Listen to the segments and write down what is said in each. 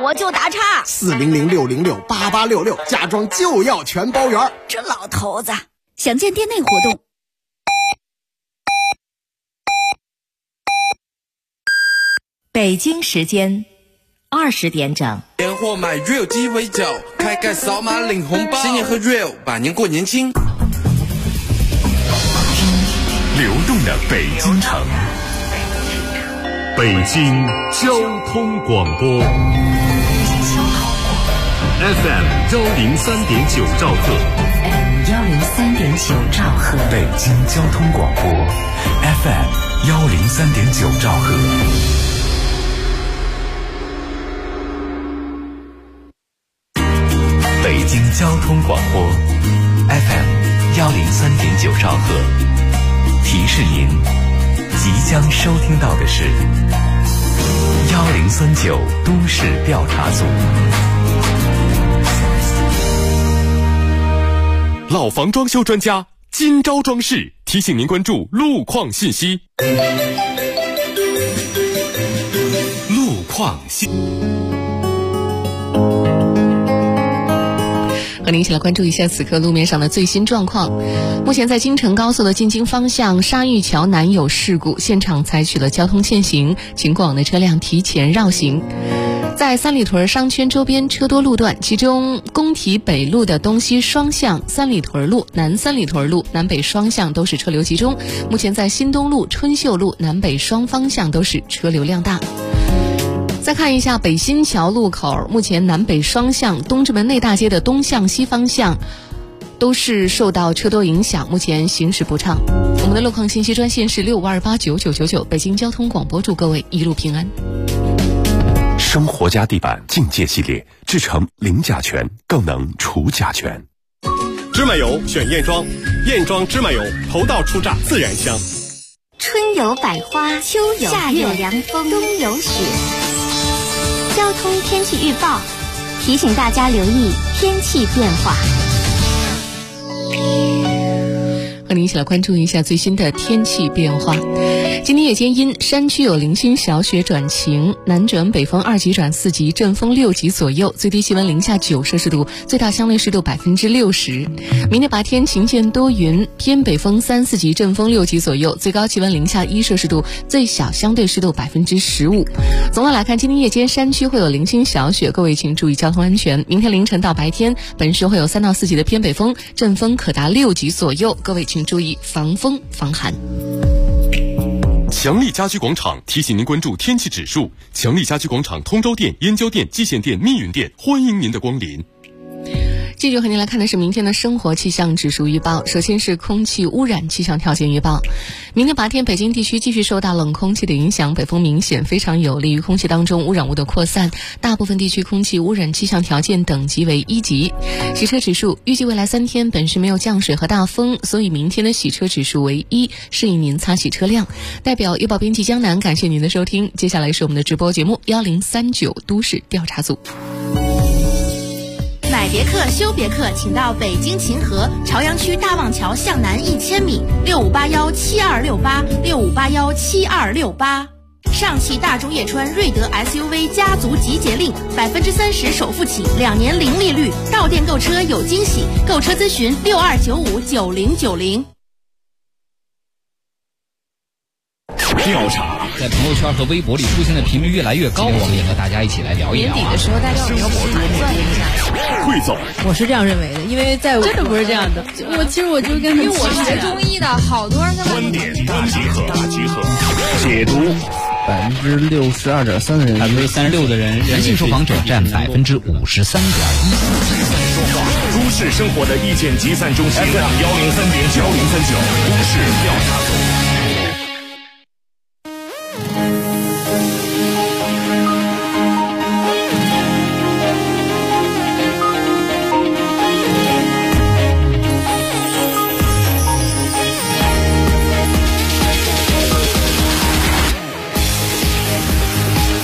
我就打岔。 400-606-8866，家装就要全包圆。 这老头子，想见店内活动。 北京时间20点整。 年货买 Real 鸡尾酒，开盖扫码领红包，新年喝 Real， 百年过年轻。 流动的北京城，北京交通广播 FM 103.9兆赫， 103.9兆赫， 北京交通广播 FM 103.9兆赫。北京交通广播 FM 103.9兆赫，提示您即将收听到的是1039都市调查组。 老房装修专家今朝装饰提醒您关注路况信息。路况信和您一起来关注一下此刻路面上的最新状况。目前在京承高速的进京方向沙峪桥南有事故，现场采取了交通限行，请过往的车辆提前绕行。在三里屯商圈周边车多路段，其中工体北路的东西双向、三里屯路、南三里屯路南北双向都是车流集中。目前在新东路、春秀路南北双方向都是车流量大。再看一下北新桥路口，目前南北双向东直门内大街的东向西方向都是受到车多影响，目前行驶不畅。我们的路况信息专线是65289999，北京交通广播，祝各位一路平安。 生活家地板境界系列，制成零甲醛，更能除甲醛。 芝麻油选燕庄，燕庄芝麻油头道出榨，自然香。 春有百花，秋有夏有凉风，冬有雪。交通天气预报提醒大家留意天气变化。 和您一起来关注一下最新的天气变化。今天夜间因山区有零星小雪转晴，南转北风2级转4级，阵风6级左右，最低气温零下9摄氏度，最大相对湿度60%。明天白天晴间多云，偏北风3、4级，阵风6级左右，最高气温零下1摄氏度，最小相对湿度15%。总的来看，今天夜间山区会有零星小雪，各位请注意交通安全。明天凌晨到白天，本市会有3到4级的偏北风，阵风可达6级左右，各位请注意防风防寒。 强力家居广场提醒您关注天气指数。强力家居广场通州店、燕郊店、蓟县店、密云店，欢迎您的光临。 继续和您来看的是明天的生活气象指数预报。首先是空气污染气象条件预报。明天白天北京地区继续受到冷空气的影响，北风明显，非常有利于空气当中污染物的扩散，大部分地区空气污染气象条件等级为1级。洗车指数，预计未来3天本市没有降水和大风，所以明天的洗车指数为1，适宜您擦洗车辆。代表预报编辑江南感谢您的收听，接下来是我们的直播节目1039都市调查组。 买别克修别克，请到北京秦河朝阳区大望桥向南1000米，65817268，65817268。上汽大众叶川瑞德 SUV 家族集结令，30%首付起，2年零利率，到店购车有惊喜，购车咨询62959090。 调查在朋友圈和微博里出现的频率越来越高，我们也和大家一起来聊一聊。 年底的时候，大家要盘算一下。 汇总， 我是这样认为的，因为在真的不是这样的。其实我就跟，因为我是学中医的，好多人他们观点大集合，解读。 62.3%的人 ，36%的人，男性受访者占53.1%。 都市生活的意见集散中心 FM 103.9都市调查组。 北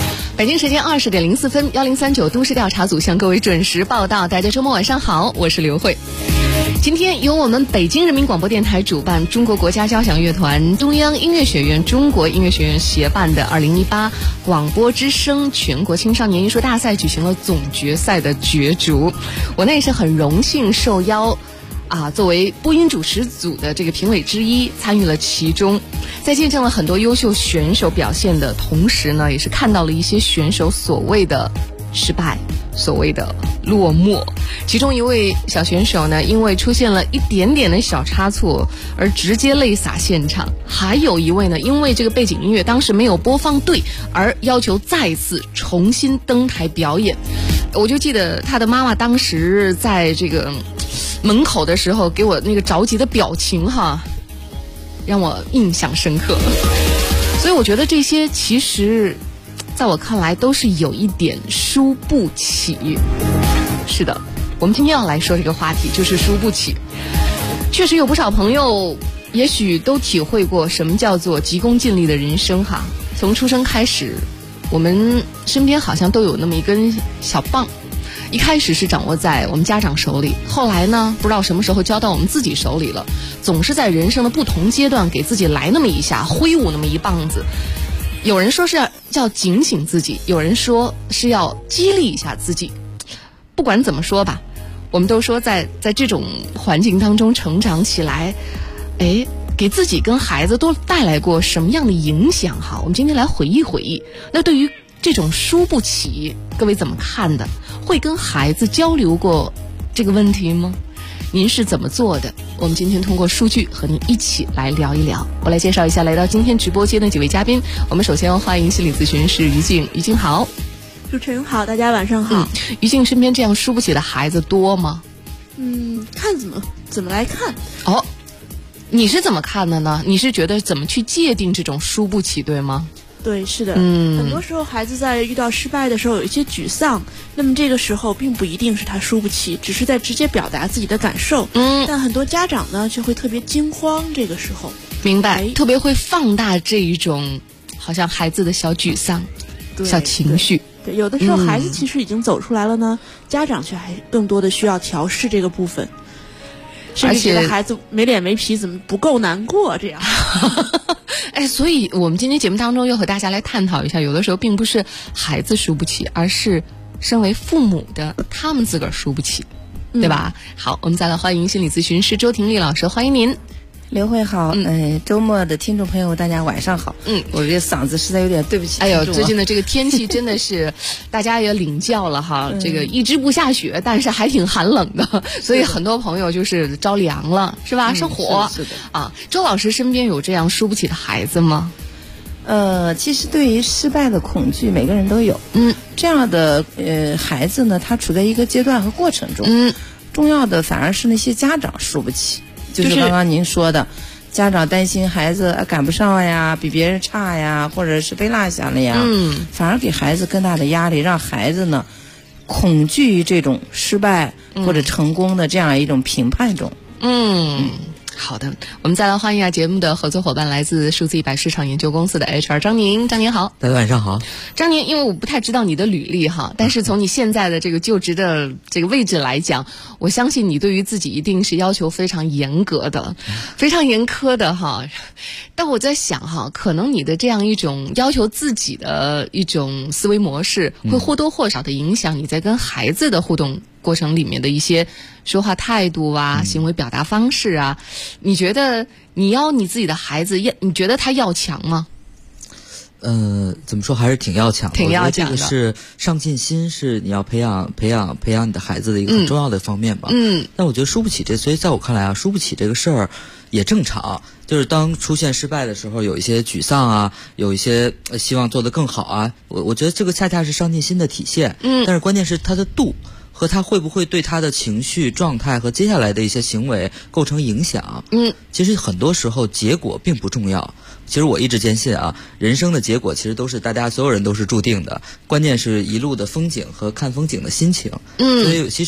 北京时间20点04分，1039都市调查组向各位准时报道。大家周末晚上好，我是刘慧。今天由我们北京人民广播电台主办，中国国家交响乐团、中央音乐学院、中国音乐学院协办的2018广播之声全国青少年艺术大赛举行了总决赛的角逐。我那也是很荣幸受邀作为播音主持组的这个评委之一，参与了其中。在见证了很多优秀选手表现的同时呢，也是看到了一些选手所谓的失败，所谓的落寞。其中一位小选手呢，因为出现了一点点的小差错而直接泪洒现场，还有一位呢，因为这个背景音乐当时没有播放对而要求再次重新登台表演。我就记得他的妈妈当时在这个门口的时候给我那个着急的表情让我印象深刻。所以我觉得这些其实在我看来都是有一点输不起。是的，我们今天要来说这个话题，就是输不起。确实有不少朋友也许都体会过什么叫做急功近利的人生从出生开始，我们身边好像都有那么一根小棒，一开始是掌握在我们家长手里，后来呢不知道什么时候交到我们自己手里了，总是在人生的不同阶段给自己来那么一下，挥舞那么一棒子。有人说是要警醒自己，有人说是要激励一下自己。不管怎么说吧，我们都说在这种环境当中成长起来，给自己跟孩子都带来过什么样的影响我们今天来回忆回忆。那对于这种输不起，各位怎么看的？会跟孩子交流过这个问题吗？您是怎么做的？我们今天通过数据和您一起来聊一聊。我来介绍一下来到今天直播间的几位嘉宾。我们首先欢迎心理咨询师于静。于静好。 主持人好，大家晚上好。 于静身边这样输不起的孩子多吗？ 看怎么来看。 你是怎么看的呢？你是觉得怎么去界定这种输不起，对吗？ 对，是的。很多时候孩子在遇到失败的时候有一些沮丧，那么这个时候并不一定是他输不起，只是在直接表达自己的感受。但很多家长呢却会特别惊慌，这个时候明白，特别会放大这一种好像孩子的小沮丧、小情绪。 对，有的时候孩子其实已经走出来了呢，家长却还更多的需要调试这个部分，甚至觉得孩子没脸没皮，怎么不够难过这样。 所以我们今天节目当中又和大家来探讨一下，有的时候并不是孩子输不起，而是身为父母的他们自个儿输不起，对吧？好，我们再来欢迎心理咨询师周婷丽老师，欢迎您。 刘慧好，周末的听众朋友大家晚上好。我这嗓子实在有点对不起。 最近的这个天气真的是大家也领教了这个一直不下雪，但是还挺寒冷的，所以很多朋友就是着凉了，是吧？上火。 是的。 周老师身边有这样输不起的孩子吗？ 其实对于失败的恐惧，每个人都有。这样的孩子呢，他处在一个阶段和过程中。重要的反而是那些家长输不起。就是刚刚您说的，家长担心孩子赶不上呀，比别人差呀，或者是被落下了呀，反而给孩子更大的压力，让孩子呢恐惧于这种失败或者成功的这样一种评判中。 好的，我们再来欢迎一下节目的合作伙伴，来自数字100市场研究公司的 HR 张宁。张宁好。 大家晚上好。 张宁，因为我不太知道你的履历但是从你现在的这个就职的这个位置来讲，我相信你对于自己一定是要求非常严格的，非常严苛的但我在想可能你的这样一种要求自己的一种思维模式，会或多或少的影响你在跟孩子的互动过程里面的一些说话态度行为表达方式你觉得你要你自己的孩子你觉得他要强吗？ 怎么说还是挺要强的。 挺要强的。 我觉得这个是上进心，是你要培养你的孩子的一个很重要的方面吧。但我觉得输不起所以在我看来输不起这个事儿也正常。就是当出现失败的时候，有一些沮丧有一些希望做得更好我觉得这个恰恰是上进心的体现。但是关键是他的度。和他会不会对他的情绪状态和接下来的一些行为构成影响？其实很多时候结果并不重要。其实我一直坚信人生的结果其实都是大家所有人都是注定的，关键是一路的风景和看风景的心情。所以其实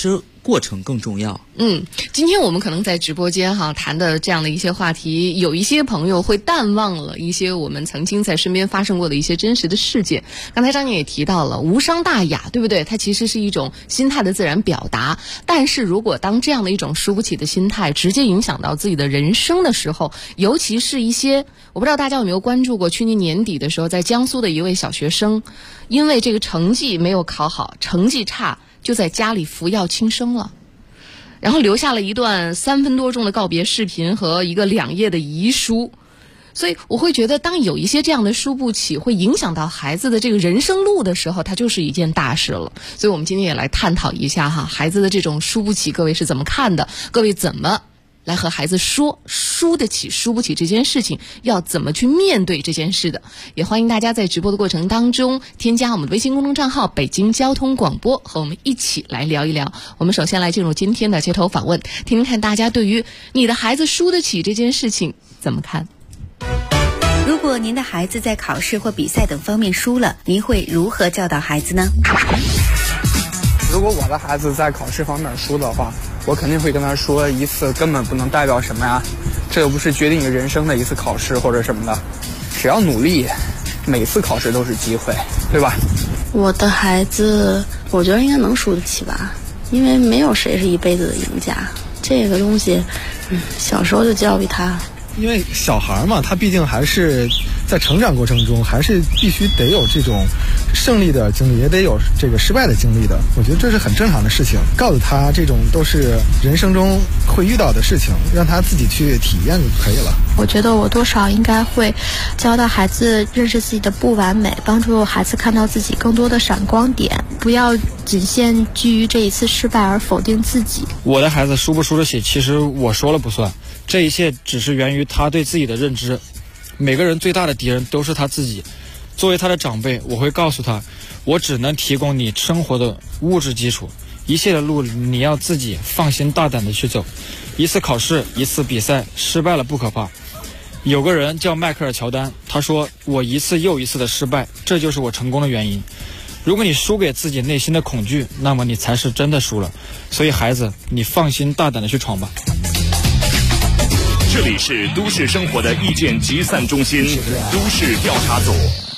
过程更重要。 今天我们可能在直播间谈的这样的一些话题，有一些朋友会淡忘了一些我们曾经在身边发生过的一些真实的事件。刚才张宁也提到了无伤大雅，对不对？它其实是一种心态的自然表达，但是如果当这样的一种输不起的心态直接影响到自己的人生的时候，尤其是一些，我不知道大家有没有关注过，去年年底的时候，在江苏的一位小学生，因为这个成绩没有考好，成绩差，就在家里服药轻生了，然后留下了一段3分多钟的告别视频和一个2页的遗书。所以我会觉得，当有一些这样的输不起会影响到孩子的这个人生路的时候，它就是一件大事了。所以我们今天也来探讨一下孩子的这种输不起，各位是怎么看的？各位怎么来和孩子说输得起输不起这件事情，要怎么去面对这件事的？也欢迎大家在直播的过程当中添加我们的微信公众账号北京交通广播，和我们一起来聊一聊。我们首先来进入今天的街头访问，听听看大家对于你的孩子输得起这件事情怎么看。 如果您的孩子在考试或比赛等方面输了，您会如何教导孩子呢？ 如果我的孩子在考试方面输的话，我肯定会跟他说，一次根本不能代表什么呀，这又不是决定你人生的一次考试或者什么的，只要努力，每次考试都是机会，对吧？ 我的孩子，我觉得应该能输得起吧，因为没有谁是一辈子的赢家，这个东西，小时候就教育他。 因为小孩嘛，他毕竟还是在成长过程中，还是必须得有这种胜利的经历，也得有这个失败的经历的。我觉得这是很正常的事情，告诉他这种都是人生中会遇到的事情，让他自己去体验就可以了。 我觉得我多少应该会教导孩子认识自己的不完美，帮助孩子看到自己更多的闪光点，不要仅限居于这一次失败而否定自己。 我的孩子输不输得起，其实我说了不算，这一切只是源于他对自己的认知。每个人最大的敌人都是他自己。作为他的长辈，我会告诉他，我只能提供你生活的物质基础，一切的路你要自己放心大胆的去走。一次考试，一次比赛，失败了不可怕。有个人叫迈克尔乔丹，他说，我一次又一次的失败，这就是我成功的原因。如果你输给自己内心的恐惧，那么你才是真的输了。所以孩子，你放心大胆的去闯吧。 这里是都市生活的意见集散中心，都市调查组。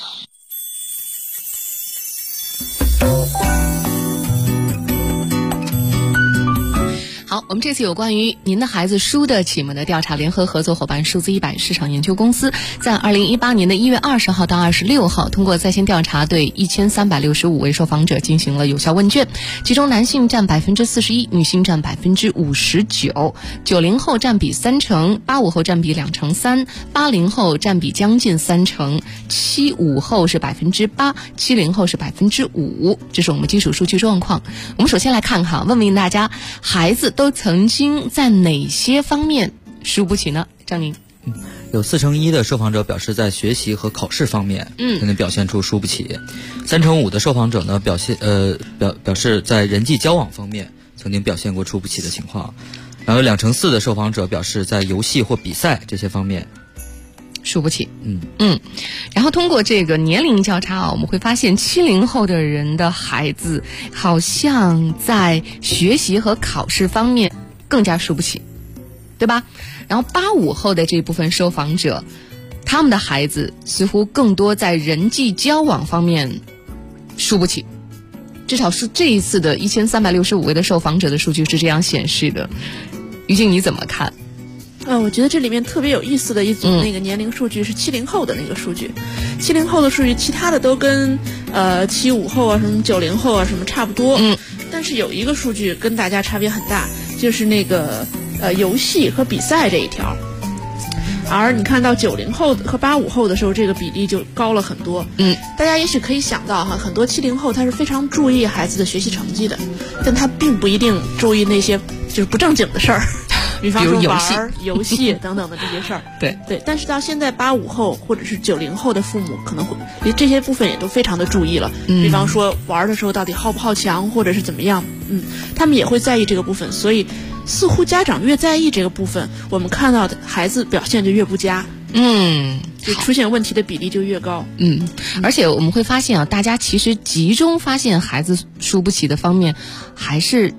好，我们这次有关于您的孩子输得起吗的调查联合合作伙伴数字100市场研究公司，在2018年的1月20号到26号，通过在线调查对1365位受访者进行了有效问卷，其中男性占41%，女性占59%，90后占比30%，85后占比2%，80后占比将近30%，75后是8%，70后是5%，这是我们基础数据状况。我们首先来看看，问问大家，孩子都曾经在哪些方面输不起呢？张宁。 有41%的受访者表示在学习和考试方面可能表现出输不起，5%的受访者呢表示在人际交往方面曾经表现过输不起的情况，然后2%的受访者表示在游戏或比赛这些方面输不起。然后通过这个年龄调查我们会发现70后的人的孩子好像在学习和考试方面更加输不起，对吧？然后85后的这部分受访者，他们的孩子似乎更多在人际交往方面输不起，至少是这一次的1365位的受访者的数据是这样显示的。于静你怎么看？ 我觉得这里面特别有意思的一组那个年龄数据是70后的那个数据，70后的数据其他的都跟75后啊什么90后啊什么差不多，但是有一个数据跟大家差别很大，就是那个游戏和比赛这一条。而你看到90后和85后的时候，这个比例就高了很多。大家也许可以想到很多70后他是非常注意孩子的学习成绩的，但他并不一定注意那些就是不正经的事儿。比方说玩游戏等等的这些事儿，对，但是到现在85后或者是90后的父母可能会这些部分也都非常的注意了。比方说玩的时候到底好不好强，或者是怎么样，他们也会在意这个部分。所以似乎家长越在意这个部分，我们看到的孩子表现就越不佳，就出现问题的比例就越高。 而且我们会发现大家其实集中发现孩子输不起的方面还是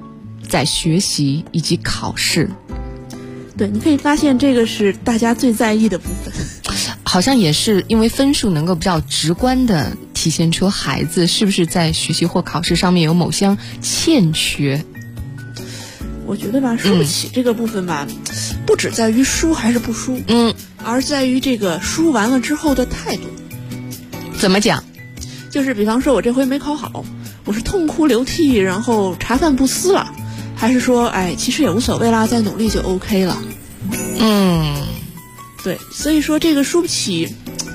在学习以及考试。 对，你可以发现这个是大家最在意的部分。 好像也是因为分数能够比较直观的体现出孩子是不是在学习或考试上面有某项欠缺。 我觉得吧，输不起这个部分吧，不只在于输还是不输，而在于这个输完了之后的态度。 怎么讲？ 就是比方说我这回没考好，我是痛哭流涕，然后茶饭不思了，还是说，其实也无所谓啦，再努力就 OK 了。对，所以说这个输不起，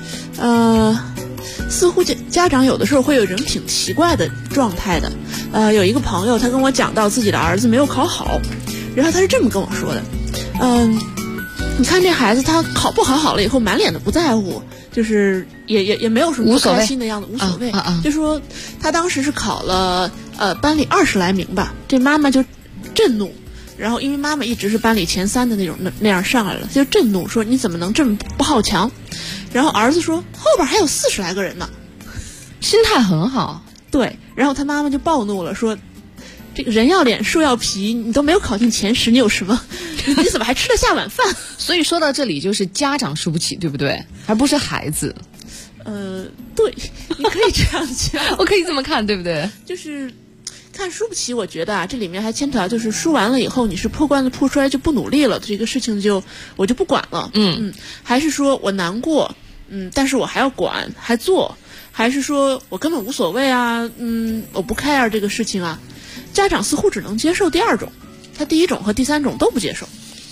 似乎家长有的时候会有一种挺奇怪的状态的。有一个朋友他跟我讲到自己的儿子没有考好，然后他是这么跟我说的，你看这孩子他考不好了以后满脸的不在乎，就是也没有什么不开心的样子，无所谓。就说他当时是考了班里20来名吧，这妈妈就震怒。然后因为妈妈一直是班里前3的那样上来了，就震怒说你怎么能这么不好强。然后儿子说后边还有40来个人呢， 心态很好。 对，然后他妈妈就暴怒了，说这个人要脸树要皮，你都没有考进前10，你有什么你怎么还吃得下晚饭？ 所以说到这里就是家长输不起，对不对？而不是孩子。 对，你可以这样讲。 我可以这么看，对不对？ 就是看输不起，我觉得这里面还牵扯到就是输完了以后你是破罐子破摔就不努力了，这个事情我就不管了。还是说我难过，但是我还要管还做，还是说我根本无所谓啊，我不 care 这个事情啊。家长似乎只能接受第2种，他第1种和第3种都不接受。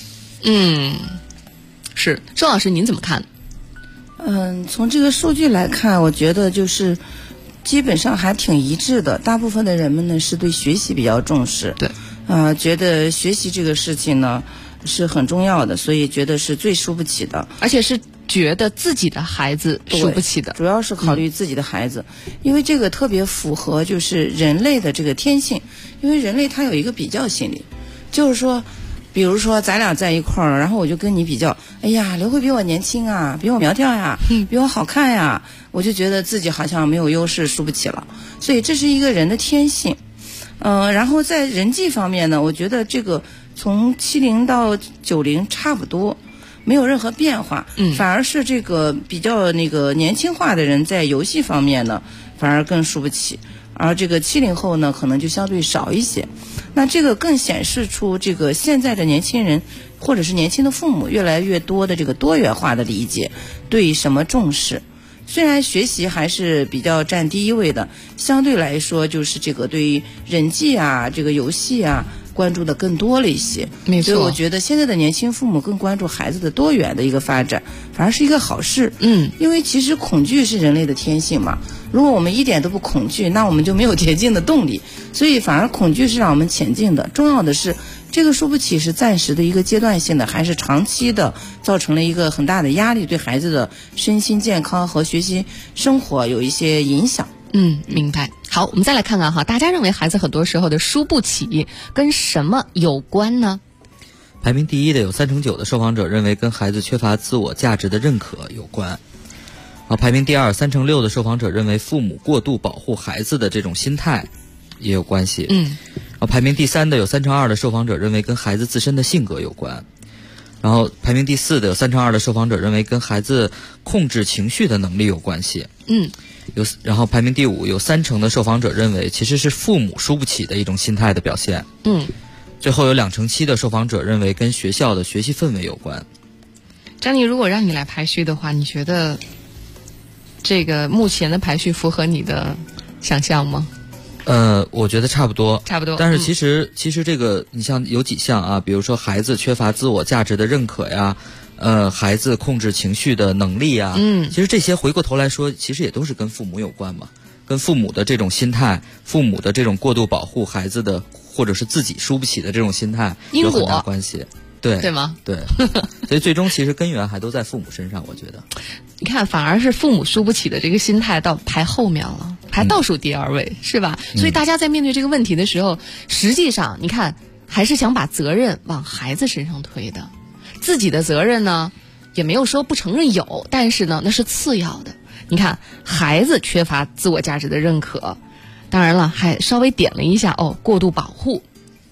是周老师您怎么看？ 从这个数据来看，我觉得就是基本上还挺一致的。大部分的人们呢是对学习比较重视， 对， 觉得学习这个事情呢是很重要的，所以觉得是最输不起的， 而且是觉得自己的孩子输不起的， 主要是考虑自己的孩子，因为这个特别符合就是人类的这个天性，因为人类他有一个比较心理，就是说。比如说咱俩在一块儿，然后我就跟你比较，哎呀，刘慧比我年轻啊，比我苗条呀，比我好看呀，我就觉得自己好像没有优势，输不起了。所以这是一个人的天性。然后在人际方面呢，我觉得这个从70到90差不多，没有任何变化，反而是这个比较年轻化的人在游戏方面呢，反而更输不起。而这个70后呢，可能就相对少一些。那这个更显示出这个现在的年轻人，或者是年轻的父母，越来越多的这个多元化的理解，对什么重视。虽然学习还是比较占第一位的，相对来说就是这个对于人际啊，这个游戏啊，关注的更多了一些。 没错， 所以我觉得现在的年轻父母更关注孩子的多元的一个发展，反而是一个好事。因为其实恐惧是人类的天性嘛。如果我们一点都不恐惧，那我们就没有前进的动力，所以反而恐惧是让我们前进的。重要的是这个输不起是暂时的一个阶段性的，还是长期的造成了一个很大的压力，对孩子的身心健康和学习生活有一些影响。 明白。好，我们再来看看哈，大家认为孩子很多时候的输不起跟什么有关呢？ 排名第1的有39%的受访者认为跟孩子缺乏自我价值的认可有关。排名第2，36%的受访者认为父母过度保护孩子的这种心态也有关系。排名第3的有32%的受访者认为跟孩子自身的性格有关。然后排名第4的有32%的受访者认为跟孩子控制情绪的能力有关系。然后排名第5，有30%的受访者认为其实是父母输不起的一种心态的表现。最后有27%的受访者认为跟学校的学习氛围有关。 张妮，如果让你来排序的话，你觉得这个目前的排序符合你的想象吗？ 我觉得差不多。但是其实这个你像有几项啊，比如说孩子缺乏自我价值的认可呀，孩子控制情绪的能力啊，其实这些回过头来说，其实也都是跟父母有关嘛，跟父母的这种心态，父母的这种过度保护孩子的，或者是自己输不起的这种心态有很大关系。对吗？ 对，所以最终其实根源还都在父母身上，我觉得。 你看，反而是父母输不起的这个心态到排后面了，排倒数第2位，是吧？所以大家在面对这个问题的时候，实际上你看还是想把责任往孩子身上推的，自己的责任呢也没有说不承认有，但是呢那是次要的。你看孩子缺乏自我价值的认可，当然了还稍微点了一下过度保护。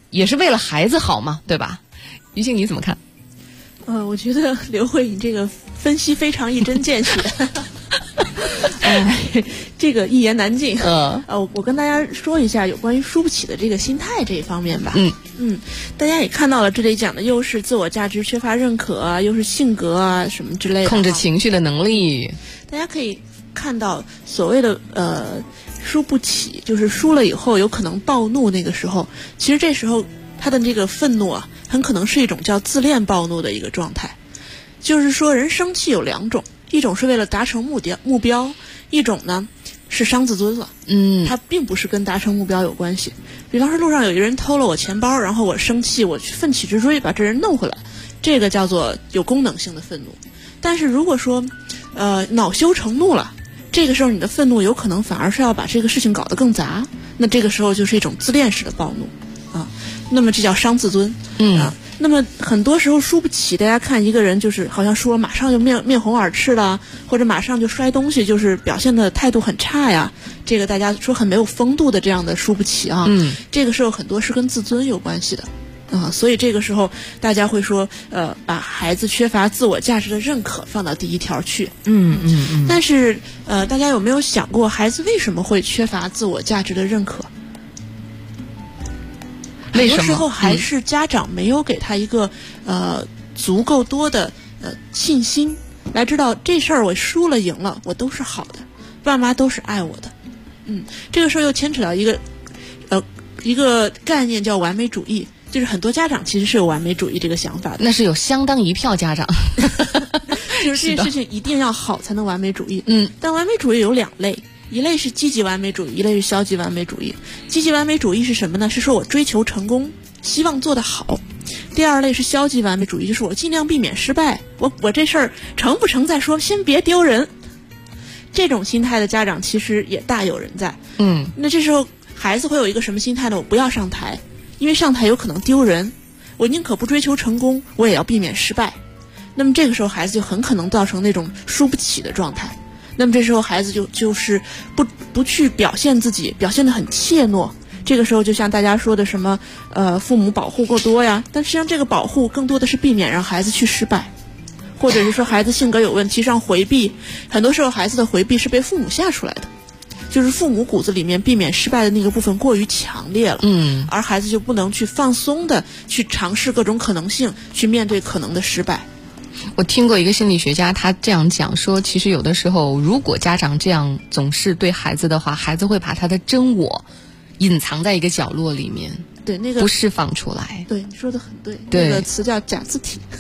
也是为了孩子好嘛，对吧？于静你怎么看？ 我觉得刘慧你这个分析非常一针见血。这个一言难尽。我跟大家说一下有关于输不起的这个心态这一方面吧。大家也看到了，这里讲的又是自我价值缺乏认可啊，又是性格啊什么之类的， 控制情绪的能力。 大家可以看到所谓的输不起，就是输了以后有可能暴怒，那个时候其实这时候他的这个愤怒啊，很可能是一种叫自恋暴怒的一个状态。就是说人生气有两种，一种是为了达成目标，一种呢是伤自尊了。它并不是跟达成目标有关系。比方说路上有一个人偷了我钱包，然后我生气，我去奋起直追把这人弄回来，这个叫做有功能性的愤怒。但是如果说恼羞成怒了，这个时候你的愤怒有可能反而是要把这个事情搞得更杂，那这个时候就是一种自恋式的暴怒啊，那么这叫伤自尊。那么很多时候输不起，大家看一个人就是好像输了马上就面红耳赤了，或者马上就摔东西，就是表现的态度很差呀，这个大家说很没有风度的这样的输不起啊。这个时候很多是跟自尊有关系的所以这个时候大家会说把孩子缺乏自我价值的认可放到第一条去。但是大家有没有想过孩子为什么会缺乏自我价值的认可？很多时候还是家长没有给他一个足够多的信心，来知道这事儿我输了赢了我都是好的，爸妈都是爱我的。这个时候又牵扯到一个概念叫完美主义，就是很多家长其实是有完美主义这个想法的。 那是有相当一票家长就是这个事情一定要好才能完美主义。但完美主义有两类，一类是积极完美主义，一类是消极完美主义。积极完美主义是什么呢？是说我追求成功，希望做得好。第二类是消极完美主义，就是我尽量避免失败，我这事儿成不成再说，先别丢人。这种心态的家长其实也大有人在。那这时候孩子会有一个什么心态呢？我不要上台，因为上台有可能丢人，我宁可不追求成功，我也要避免失败。那么这个时候孩子就很可能造成那种输不起的状态。那么这时候孩子就是不去表现自己，表现得很怯懦。这个时候就像大家说的什么父母保护过多呀，但实际上这个保护更多的是避免让孩子去失败，或者是说孩子性格有问题上回避。很多时候孩子的回避是被父母吓出来的，就是父母骨子里面避免失败的那个部分过于强烈了。而孩子就不能去放松的去尝试各种可能性，去面对可能的失败。 我听过一个心理学家，他这样讲说，其实有的时候如果家长这样总是对孩子的话，孩子会把他的真我隐藏在一个角落里面， 对，那个不释放出来。 对，你说的很对， 对， 那个词叫假字体。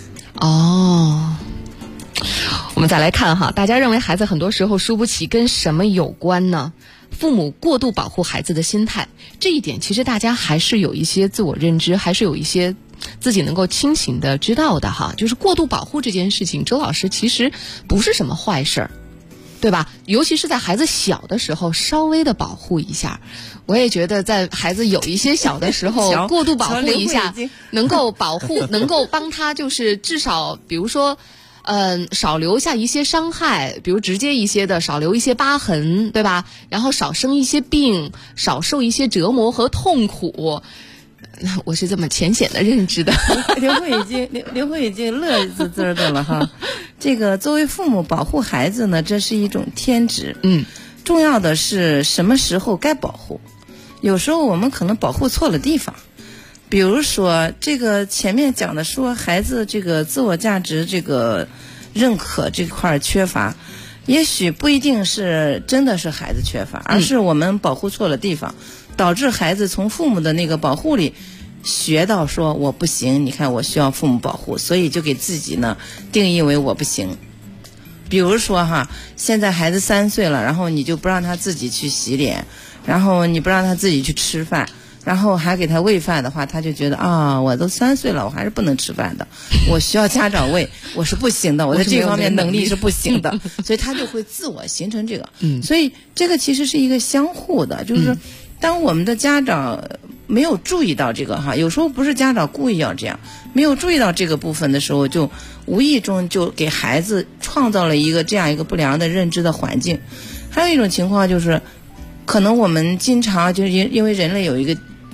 我们再来看哈，大家认为孩子很多时候输不起跟什么有关呢？父母过度保护孩子的心态，这一点其实大家还是有一些自我认知，还是有一些自己能够清醒的知道的哈。就是过度保护这件事情，周老师其实不是什么坏事儿，对吧？尤其是在孩子小的时候稍微的保护一下。我也觉得在孩子有一些小的时候过度保护一下能够保护能够帮他就是至少比如说少留下一些伤害，比如直接一些的少留一些疤痕，对吧？然后少生一些病，少受一些折磨和痛苦。我是这么浅显的认知的。 刘慧已经乐滋滋的了哈。这个作为父母保护孩子呢，这是一种天职。重要的是什么时候该保护。有时候我们可能保护错了地方。比如说这个前面讲的说孩子这个自我价值这个认可这块缺乏，也许不一定是真的是孩子缺乏，而是我们保护错了地方，导致孩子从父母的那个保护里学到说我不行，你看我需要父母保护，所以就给自己呢定义为我不行。比如说哈，现在孩子3岁了，然后你就不让他自己去洗脸，然后你不让他自己去吃饭，然后还给他喂饭的话，他就觉得我都3岁了，我还是不能吃饭的，我需要家长喂，我是不行的，我在这方面能力是不行的，所以他就会自我形成这个。所以这个其实是一个相互的，就是当我们的家长没有注意到这个哈，有时候不是家长故意要这样，没有注意到这个部分的时候，就无意中就给孩子创造了一个这样一个不良的认知的环境。还有一种情况就是，可能我们经常就是因为人类有一个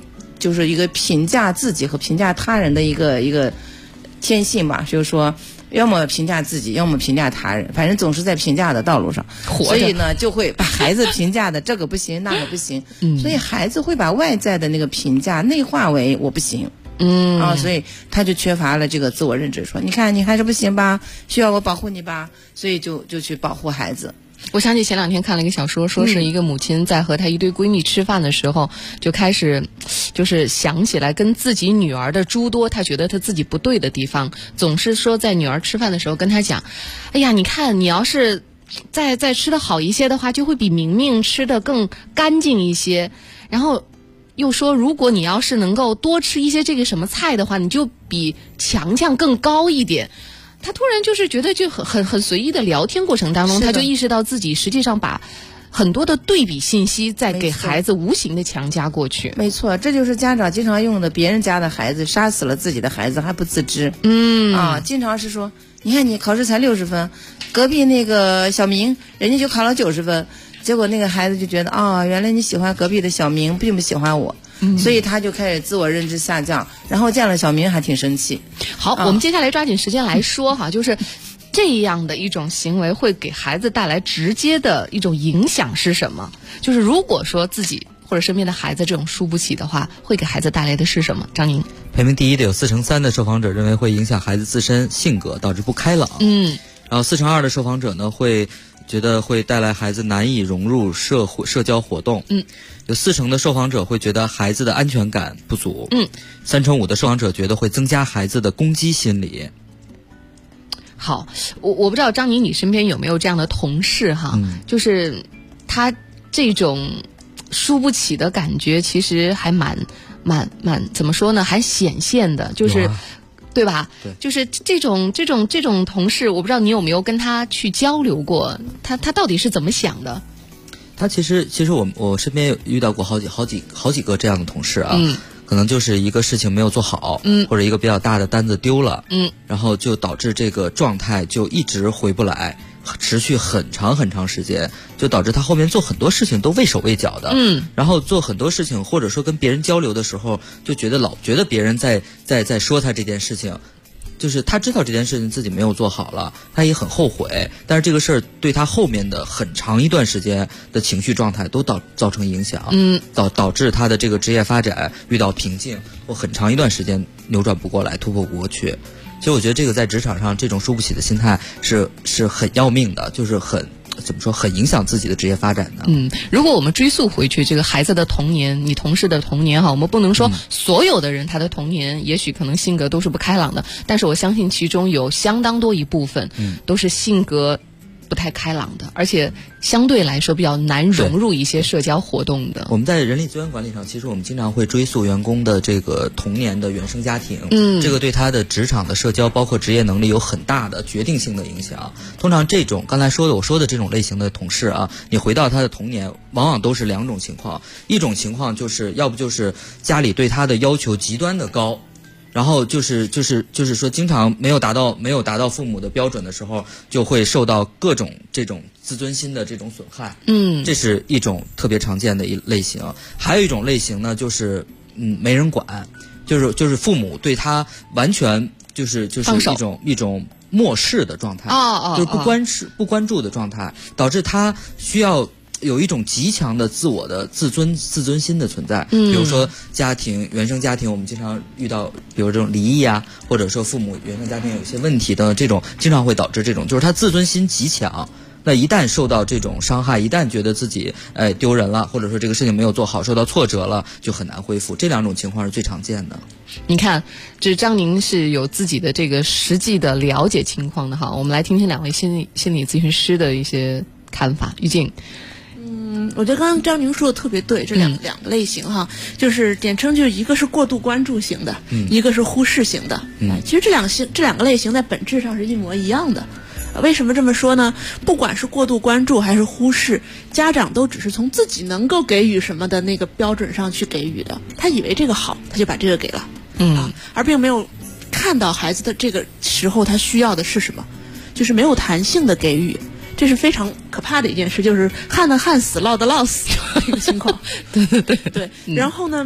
就是一个评价自己和评价他人的一个天性吧，就是说要么评价自己，要么评价他人，反正总是在评价的道路上，所以呢就会把孩子评价的这个不行那个不行，所以孩子会把外在的那个评价内化为我不行。所以他就缺乏了这个自我认知，说你看你还是不行吧，需要我保护你吧，所以就去保护孩子。 我想起前2天看了一个小说，说是一个母亲在和她一堆闺蜜吃饭的时候，就开始就是想起来跟自己女儿的诸多她觉得她自己不对的地方，总是说在女儿吃饭的时候跟她讲，哎呀，你看你要是再吃得好一些的话，就会比明明吃得更干净一些，然后又说如果你要是能够多吃一些这个什么菜的话，你就比强强更高一点。他突然就是觉得就很随意的聊天过程当中，他就意识到自己实际上把很多的对比信息在给孩子无形的强加过去。 没错，这就是家长经常用的，别人家的孩子杀死了自己的孩子还不自知。经常是说，你看你考试才60分，隔壁那个小明人家就考了90分，结果那个孩子就觉得原来你喜欢隔壁的小明，并不喜欢我。所以他就开始自我认知下降，然后见了小明还挺生气。 好，我们接下来抓紧时间来说哈，就是这样的一种行为会给孩子带来直接的一种影响是什么？就是如果说自己或者身边的孩子这种输不起的话，会给孩子带来的是什么？张宁， 排名第一的有4成3的受访者认为会影响孩子自身性格，导致不开朗。然后4成2的受访者呢会觉得会带来孩子难以融入社交活动。有40%的受访者会觉得孩子的安全感不足。3成5的受访者觉得会增加孩子的攻击心理。 好，我不知道张宁你身边有没有这样的同事哈，就是他这种输不起的感觉其实还蛮怎么说呢，还显现的，就是对吧？对，就是这种同事，我不知道你有没有跟他去交流过，他到底是怎么想的？ 他其实我身边有遇到过好几个这样的同事啊，可能就是一个事情没有做好，或者一个比较大的单子丢了，然后就导致这个状态就一直回不来，持续很长时间，就导致他后面做很多事情都畏手畏脚的，然后做很多事情或者说跟别人交流的时候，就老觉得别人在说他这件事情。就是他知道这件事情自己没有做好了，他也很后悔，但是这个事儿对他后面的很长一段时间的情绪状态都造成影响，导致他的这个职业发展遇到瓶颈，或很长一段时间扭转不过来，突破不过去。所以我觉得这个在职场上这种输不起的心态是很要命的，就是怎么说，很影响自己的职业发展的。 如果我们追溯回去这个孩子的童年，你同事的童年哈，我们不能说所有的人他的童年也许可能性格都是不开朗的，但是我相信其中有相当多一部分都是性格不太开朗的，而且相对来说比较难融入一些社交活动的。 我们在人力资源管理上，其实我们经常会追溯员工的这个童年的原生家庭，这个对他的职场的社交包括职业能力有很大的决定性的影响。通常这种刚才我说的这种类型的同事啊，你回到他的童年，往往都是2种情况，一种情况就是要不就是家里对他的要求极端的高，然后就是说经常没有达到父母的标准的时候，就会受到各种这种自尊心的这种损害。这是一种特别常见的一类型。还有一种类型呢，就是没人管，就是父母对他完全就是一种漠视的状态，就是不关注的状态，导致他需要有一种极强的自我的自尊心的存在。比如说原生家庭我们经常遇到，比如这种离异啊，或者说父母原生家庭有一些问题的这种，经常会导致这种，就是他自尊心极强，那一旦受到这种伤害，一旦觉得自己丢人了，或者说这个事情没有做好，受到挫折了，就很难恢复。这2种情况是最常见的。 你看，这张宁是有自己的这个实际的了解情况的哈。我们来听听2位心理咨询师的一些看法。于静。 我觉得刚刚张宁说的特别对，这两个类型哈，就是简称就是一个是过度关注型的，一个是忽视型的。其实这两个类型在本质上是一模一样的。为什么这么说呢？不管是过度关注还是忽视，家长都只是从自己能够给予什么的那个标准上去给予的。他以为这个好，他就把这个给了，而并没有看到孩子的这个时候他需要的是什么，就是没有弹性的给予。这是非常可怕的一件事，就是旱的旱死，涝的涝死这个情况。对。然后呢，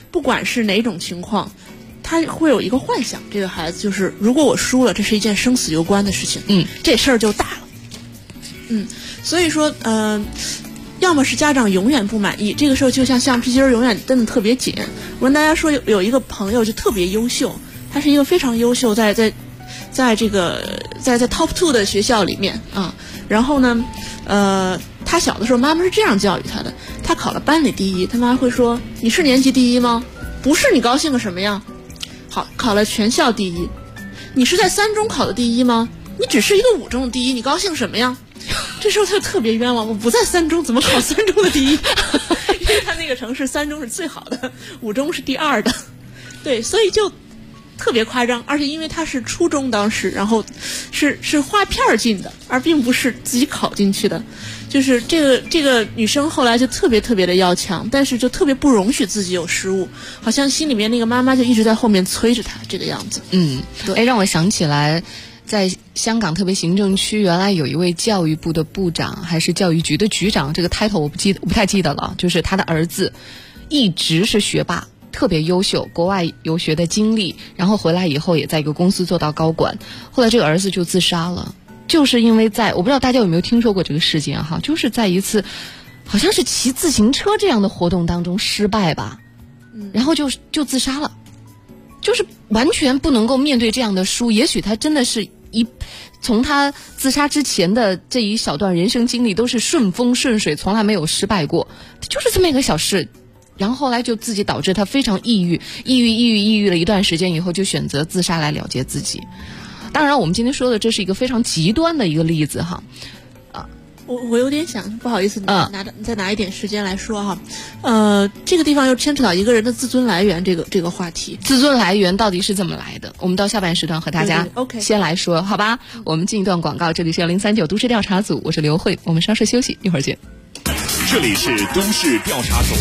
不管是哪种情况，他会有一个幻想，这个孩子就是如果我输了，这是一件生死攸关的事情，这事儿就大了。所以说要么是家长永远不满意，这个时候就像橡皮筋永远蹬得特别紧。我跟大家说，有一个朋友就特别优秀，他是一个非常优秀，在这个在 top 2的学校里面啊。然后呢，他小的时候妈妈是这样教育他的，他考了班里第一，他妈会说：“你是年级第一吗？不是，你高兴个什么呀？”好，考了全校第一，你是在3中考的第一吗？你只是一个5中的第一，你高兴什么呀？这时候他就特别冤枉，我不在3中，怎么考3中的第一？因为他那个城市3中是最好的，5中是第2的，对，所以就特别夸张。而且因为他是初中当时，然后是划片进的，而并不是自己考进去的。就是这个女生后来就特别特别的要强，但是就特别不容许自己有失误，好像心里面那个妈妈就一直在后面催着她这个样子。 对，让我想起来，在香港特别行政区原来有一位教育部的部长，还是教育局的局长，这个 title 我不太记得了，就是他的儿子一直是学霸，特别优秀，国外游学的经历，然后回来以后也在一个公司做到高管，后来这个儿子就自杀了。就是因为我不知道大家有没有听说过这个事件哈，就是在一次好像是骑自行车这样的活动当中失败吧，然后就自杀了，就是完全不能够面对这样的输。也许他真的是从他自杀之前的这一小段人生经历都是顺风顺水，从来没有失败过，就是这么一个小事。然后后来就自己导致他非常抑郁了一段时间以后，就选择自杀来了结自己。当然我们今天说的这是一个非常极端的一个例子哈。 我有点想不好意思，你再拿一点时间来说哈。这个地方又牵扯到一个人的自尊来源这个话题。自尊来源到底是怎么来的？我们到下半时段和大家先来说，好吧？我们进一段广告，这里是1039都市调查组，我是刘慧，我们稍事休息，一会儿见。 这里是都市调查组。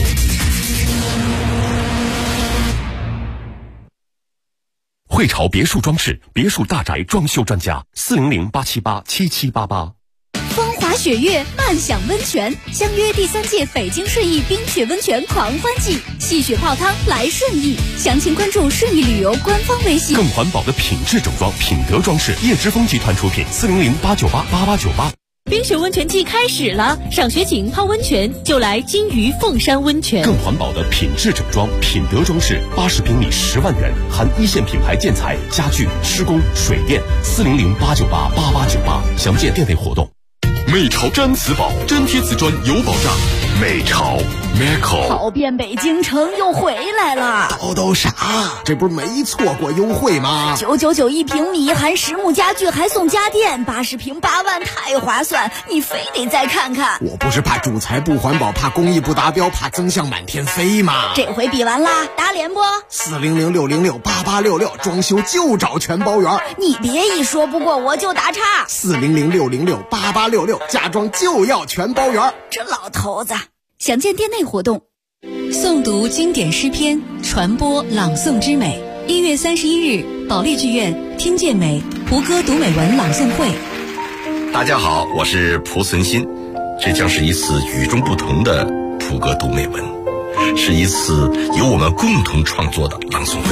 汇潮别墅装饰别墅大宅装修专家400-878-7788。 风华雪月，漫享温泉，相约第3届北京顺义冰雪温泉狂欢季，戏雪泡汤来顺义，详情关注顺义旅游官方微信。 更环保的品质整装，品德装饰，叶之峰集团出品，400-898-8898。 冰雪温泉季开始了，赏雪景泡温泉就来金鱼凤山温泉。 更环保的品质整装，品德装饰，80平米10万元，含一线品牌建材、家具、施工、水电，400-898-8898，详见店内活动。美潮毡瓷宝，粘贴瓷砖有保障。美潮 Meco 跑遍北京城又回来了。 都啥？这不是没错过优惠吗 ？999一平米，含实木家具还送家电，80平8万，太划算！你非得再看看。 我不是怕主材不环保，怕工艺不达标，怕增项满天飞吗？ 这回比完啦，打脸不 ？400-606-8866，装修就找全包圆。 你别一说不过我就打岔。 400-606-8866，家装就要全包圆。 这老头子。详见店内活动。 诵读经典诗篇，传播朗诵之美。1月31日，保利剧院听见美胡歌读美文朗诵会。 大家好，我是蒲存昕，这将是一次与众不同的蒲歌读美文，是一次由我们共同创作的朗诵会。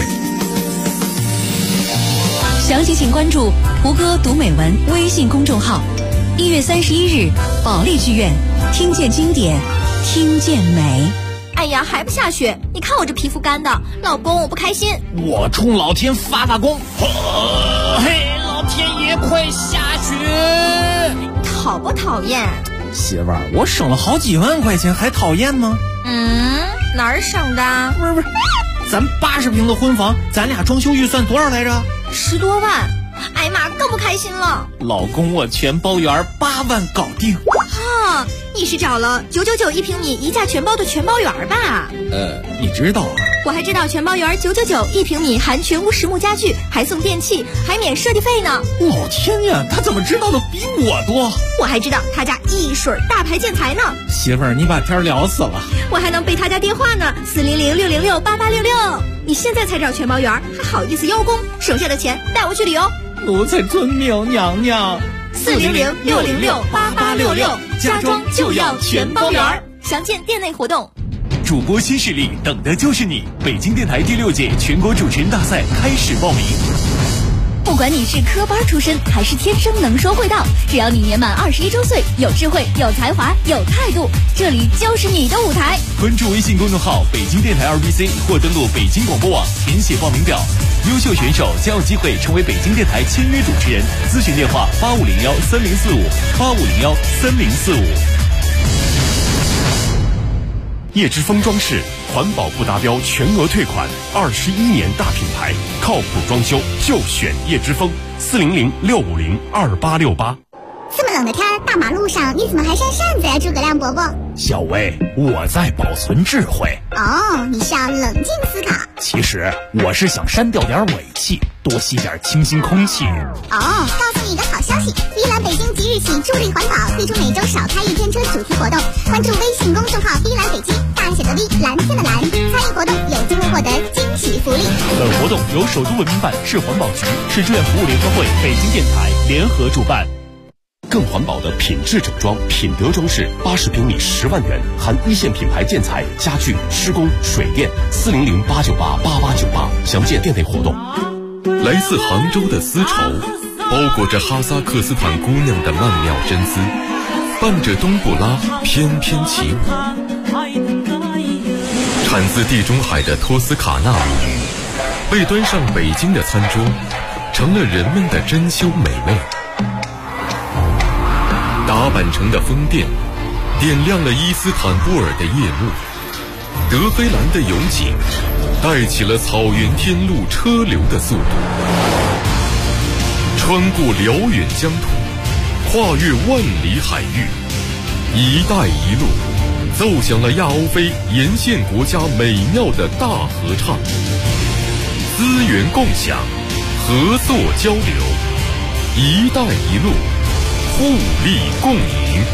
详情请关注胡歌读美文微信公众号。1月31日，保利剧院听见经典，听见美。 哎呀，还不下雪？你看我这皮肤干的，老公我不开心。 我冲老天发功！嘿，老天爷快下雪！ 讨不讨厌？ 媳妇儿，我省了好几万块钱，还讨厌吗？ 哪儿省的？ 不是，咱80平的婚房，咱俩装修预算多少来着 ？10多万。哎呀妈，更不开心了。 老公，我全包圆，8万搞定。 哈，你是找了999一平米一价全包的全包圆吧？ 你知道啊？ 我还知道全包圆999一平米，含全屋实木家具，还送电器，还免设计费呢。 老天呀，他怎么知道的比我多？ 我还知道他家一水大牌建材呢。 媳妇儿，你把天聊死了。 我还能背他家电话呢，400-606-8866。你现在才找全包圆，还好意思邀功？省下的钱带我去旅游。 奴才遵命，娘娘。 400-606-8866，家装就要全包圆，详见店内活动。 主播新势力，等的就是你！北京电台第6届全国主持人大赛开始报名。 不管你是科班出身还是天生能说会道，只要你年满21周岁，有智慧、有才华、有态度，这里就是你的舞台。 关注微信公众号北京电台2BC 或登录北京广播网填写报名表，优秀选手将有机会成为北京电台签约主持人。咨询电话85013045，85013045。叶之峰装饰环保不达标全额退款，21年大品牌，靠谱装修就选叶之峰，400-650-2868。 这么冷的天，大马路上你怎么还扇扇子呀，诸葛亮伯伯？ 小薇，我在保存智慧。 哦，你是要冷静思考。 其实我是想删掉点尾气，多吸点清新空气。 哦，告诉你一个好消息，依兰北京即日起助力环保，推出每周少开一天车主题活动。关注微信公众号依兰北京，大写的 V， 蓝天的蓝，参与活动有机会获得惊喜福利。 本活动由首都文明办、市环保局、市志愿服务联合会、北京电台联合主办。 更环保的品质整装，品德装饰，80平米10万元，含一线品牌建材、家具、施工、水电，400-898-8898，详见店内活动。 来自杭州的丝绸，包裹着哈萨克斯坦姑娘的曼妙真姿，伴着冬不拉翩翩起舞。产自地中海的托斯卡纳米，被端上北京的餐桌，成了人们的珍馐美味。打扮成的风电，点亮了伊斯坦布尔的夜幕。德黑兰的油井，带起了草原天路车流的速度。穿过辽远疆土，跨越万里海域，一带一路奏响了亚欧非沿线国家美妙的大合唱。资源共享，合作交流，一带一路，互利共赢。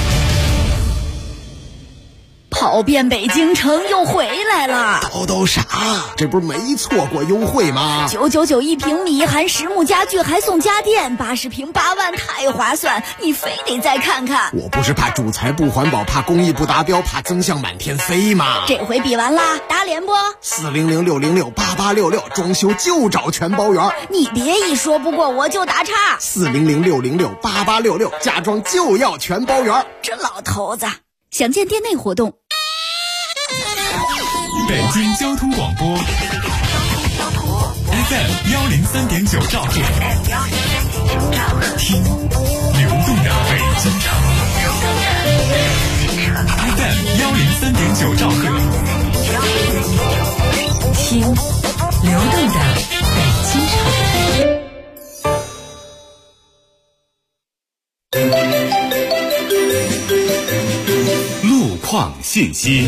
跑遍北京城又回来了， 都啥？这不是没错过优惠吗 ？999一平米，含实木家具还送家电，80平8万，太划算！你非得再看看。 我不是怕主材不环保，怕工艺不达标，怕增项满天飞吗？ 这回比完啦，打脸不 ？400-606-8866，装修就找全包圆。 你别一说不过我就打岔。 400-606-8866，家装就要全包圆。 这老头子，详见店内活动。 北京交通广播 FM103.9兆赫，听流动的北京城。FM103.9兆赫， 听流动的北京城。路况信息。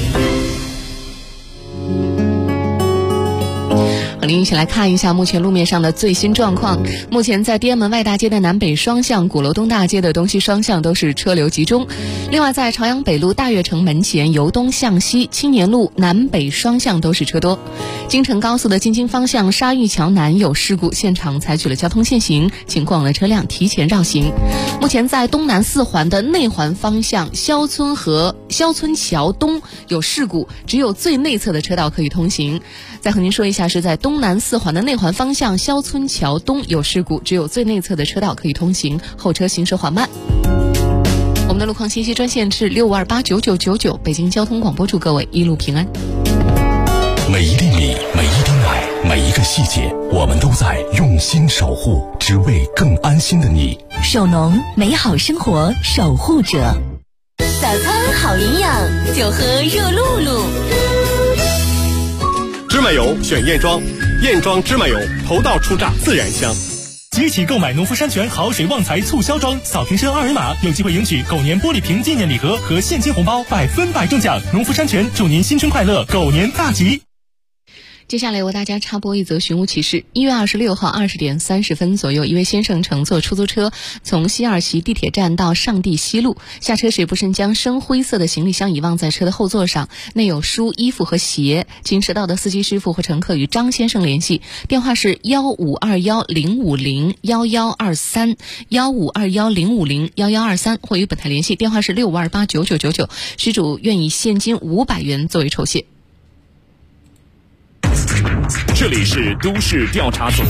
和您一起来看一下目前路面上的最新状况。目前在天安门外大街的南北双向、鼓楼东大街的东西双向都是车流集中。另外在朝阳北路大悦城门前由东向西、青年路南北双向都是车多。京承高速的京津方向沙峪桥南有事故，现场采取了交通限行，请过往的车辆提前绕行。目前在东南4环的内环方向肖村桥东有事故，只有最内侧的车道可以通行。再和您说一下，是在东南4环的内环方向肖村桥东有事故，只有最内侧的车道可以通行，后车行驶缓慢。我们的路况信息专线是65289999，北京交通广播，祝各位一路平安。 每一粒米，每一滴奶，每一个细节，我们都在用心守护，只为更安心的你。 首农，美好生活守护者。 早餐好营养，就喝热露露。 芝麻油选燕庄，燕庄芝麻油头道出榨，自然香。 即起购买农夫山泉好水旺财促销装，扫瓶身2维码，有机会赢取狗年玻璃瓶纪念礼盒和现金红包，100%中奖。农夫山泉祝您新春快乐，狗年大吉。 接下来为大家插播一则寻物启事。1月26号20点30分左右，一位先生乘坐出租车从西二旗地铁站到上地西路，下车时不慎将深灰色的行李箱遗忘在车的后座上，内有书、衣服和鞋。经迟到的司机师傅和乘客与张先生联系，电话是15210501123 15210501123，或与本台联系，电话是65289999，失主愿以现金500元作为酬谢。 这里是都市调查组。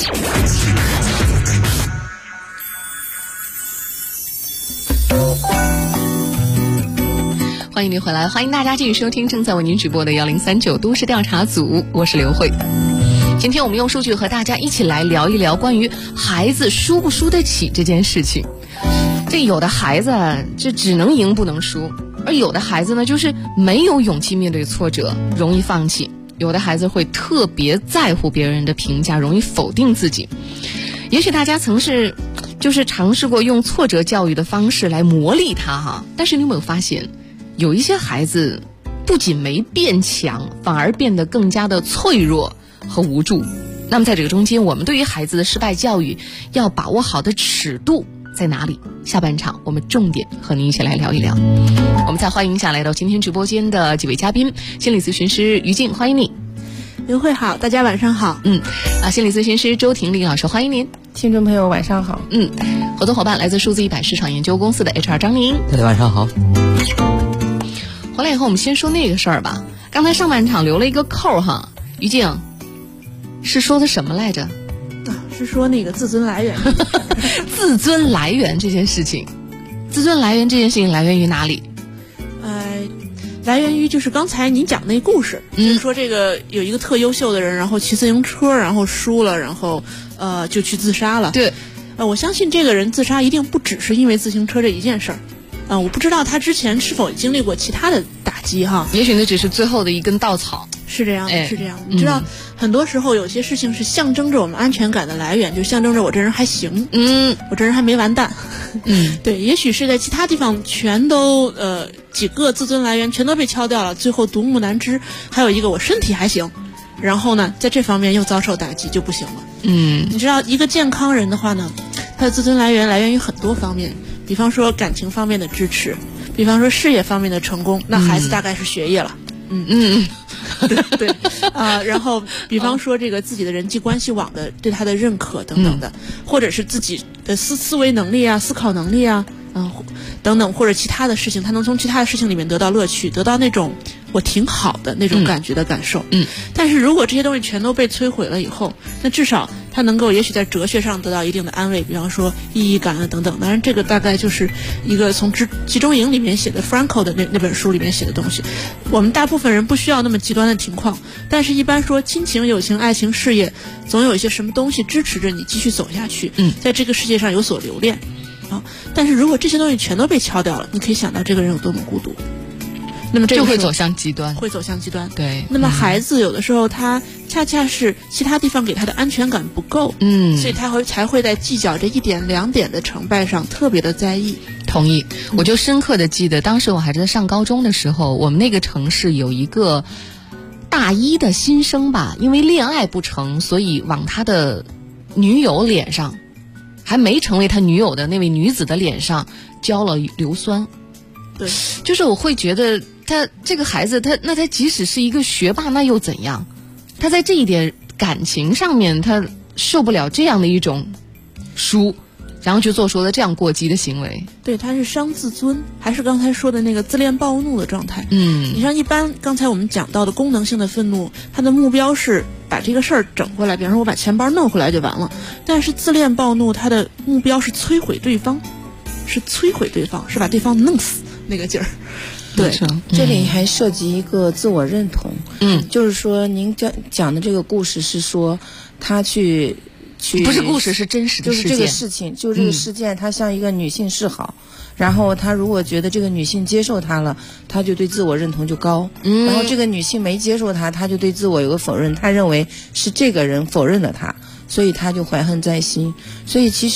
欢迎您回来，欢迎大家继续收听正在为您直播的1039都市调查组，我是刘慧。今天我们用数据和大家一起来聊一聊关于孩子输不输得起这件事情。这有的孩子这只能赢不能输，而有的孩子呢就是没有勇气面对挫折，容易放弃。有的孩子会特别在乎别人的评价，容易否定自己。也许大家尝试过用挫折教育的方式来磨砺他哈，但是你有没有发现，有一些孩子不仅没变强，反而变得更加的脆弱和无助。那么在这个中间，我们对于孩子的失败教育要把握好的尺度在哪里？下半场我们重点和您一起来聊一聊。我们再欢迎一下来到今天直播间的几位嘉宾，心理咨询师于静，欢迎你。 刘慧好，大家晚上好。 心理咨询师周婷丽老师，欢迎您。 听众朋友晚上好。 合作伙伴来自数字100市场研究公司的 HR 张宁， 大家晚上好。 回来以后我们先说那个事儿吧。刚才上半场留了一个扣哈，于静是说的什么来着？ 是说那个自尊来源。 自尊来源这件事情，自尊来源这件事情来源于哪里？ 来源于就是刚才您讲那故事，就是说这个有一个特优秀的人，然后骑自行车，然后输了，然后就去自杀了。 对， 我相信这个人自杀一定不只是因为自行车这一件事儿。我不知道他之前是否经历过其他的打击哈， 也许那只是最后的一根稻草。 是这样的，是这样的。你知道，很多时候有些事情是象征着我们安全感的来源，就象征着我这人还行，我这人还没完蛋。对，也许是在其他地方全都几个自尊来源全都被敲掉了，最后独木难支。还有一个我身体还行，然后呢，在这方面又遭受打击就不行了。你知道，一个健康人的话呢，他的自尊来源于很多方面，比方说感情方面的支持，比方说事业方面的成功，那孩子大概是学业了。对然后比方说这个自己的人际关系网的对他的认可等等的，或者是自己的思维能力啊、思考能力啊，等等，或者其他的事情，他能从其他的事情里面得到乐趣，得到那种我挺好的那种感觉的感受。但是如果这些东西全都被摧毁了以后，那至少他能够也许在哲学上得到一定的安慰，比方说意义感啊等等。当然这个大概就是一个从集中营里面写的 Franco 的那本书里面写的东西。我们大部分人不需要那么极端的情况，但是一般说亲情、友情、爱情、事业，总有一些什么东西支持着你继续走下去，在这个世界上有所留恋但是如果这些东西全都被敲掉了，你可以想到这个人有多么孤独。那么这个就会走向极端， 对。那么孩子有的时候他恰恰是其他地方给他的安全感不够，所以他才会在计较这1点2点的成败上特别的在意。 同意，我就深刻的记得，当时我还是在上高中的时候，我们那个城市有一个大一的新生吧，因为恋爱不成，所以往他的女友脸上，还没成为他女友的那位女子的脸上浇了硫酸。 对， 就是我会觉得他这个孩子，他即使是一个学霸，那又怎样？他在这一点感情上面，他受不了这样的一种输，然后就做出了这样过激的行为。 对，他是伤自尊，还是刚才说的那个自恋暴怒的状态。你像一般刚才我们讲到的功能性的愤怒，他的目标是把这个事儿整回来，比方说我把钱包弄回来就完了。但是自恋暴怒，他的目标是摧毁对方，是把对方弄死那个劲儿。对， 这里还涉及一个自我认同。就是说您讲的这个故事是说他去不是故事，是真实的事件。 就是这个事情，就这个事件，他向一个女性示好，然后他如果觉得这个女性接受他了，他就对自我认同就高。然后这个女性没接受他，他就对自我有个否认，他认为是这个人否认了他，所以他就怀恨在心。所以其实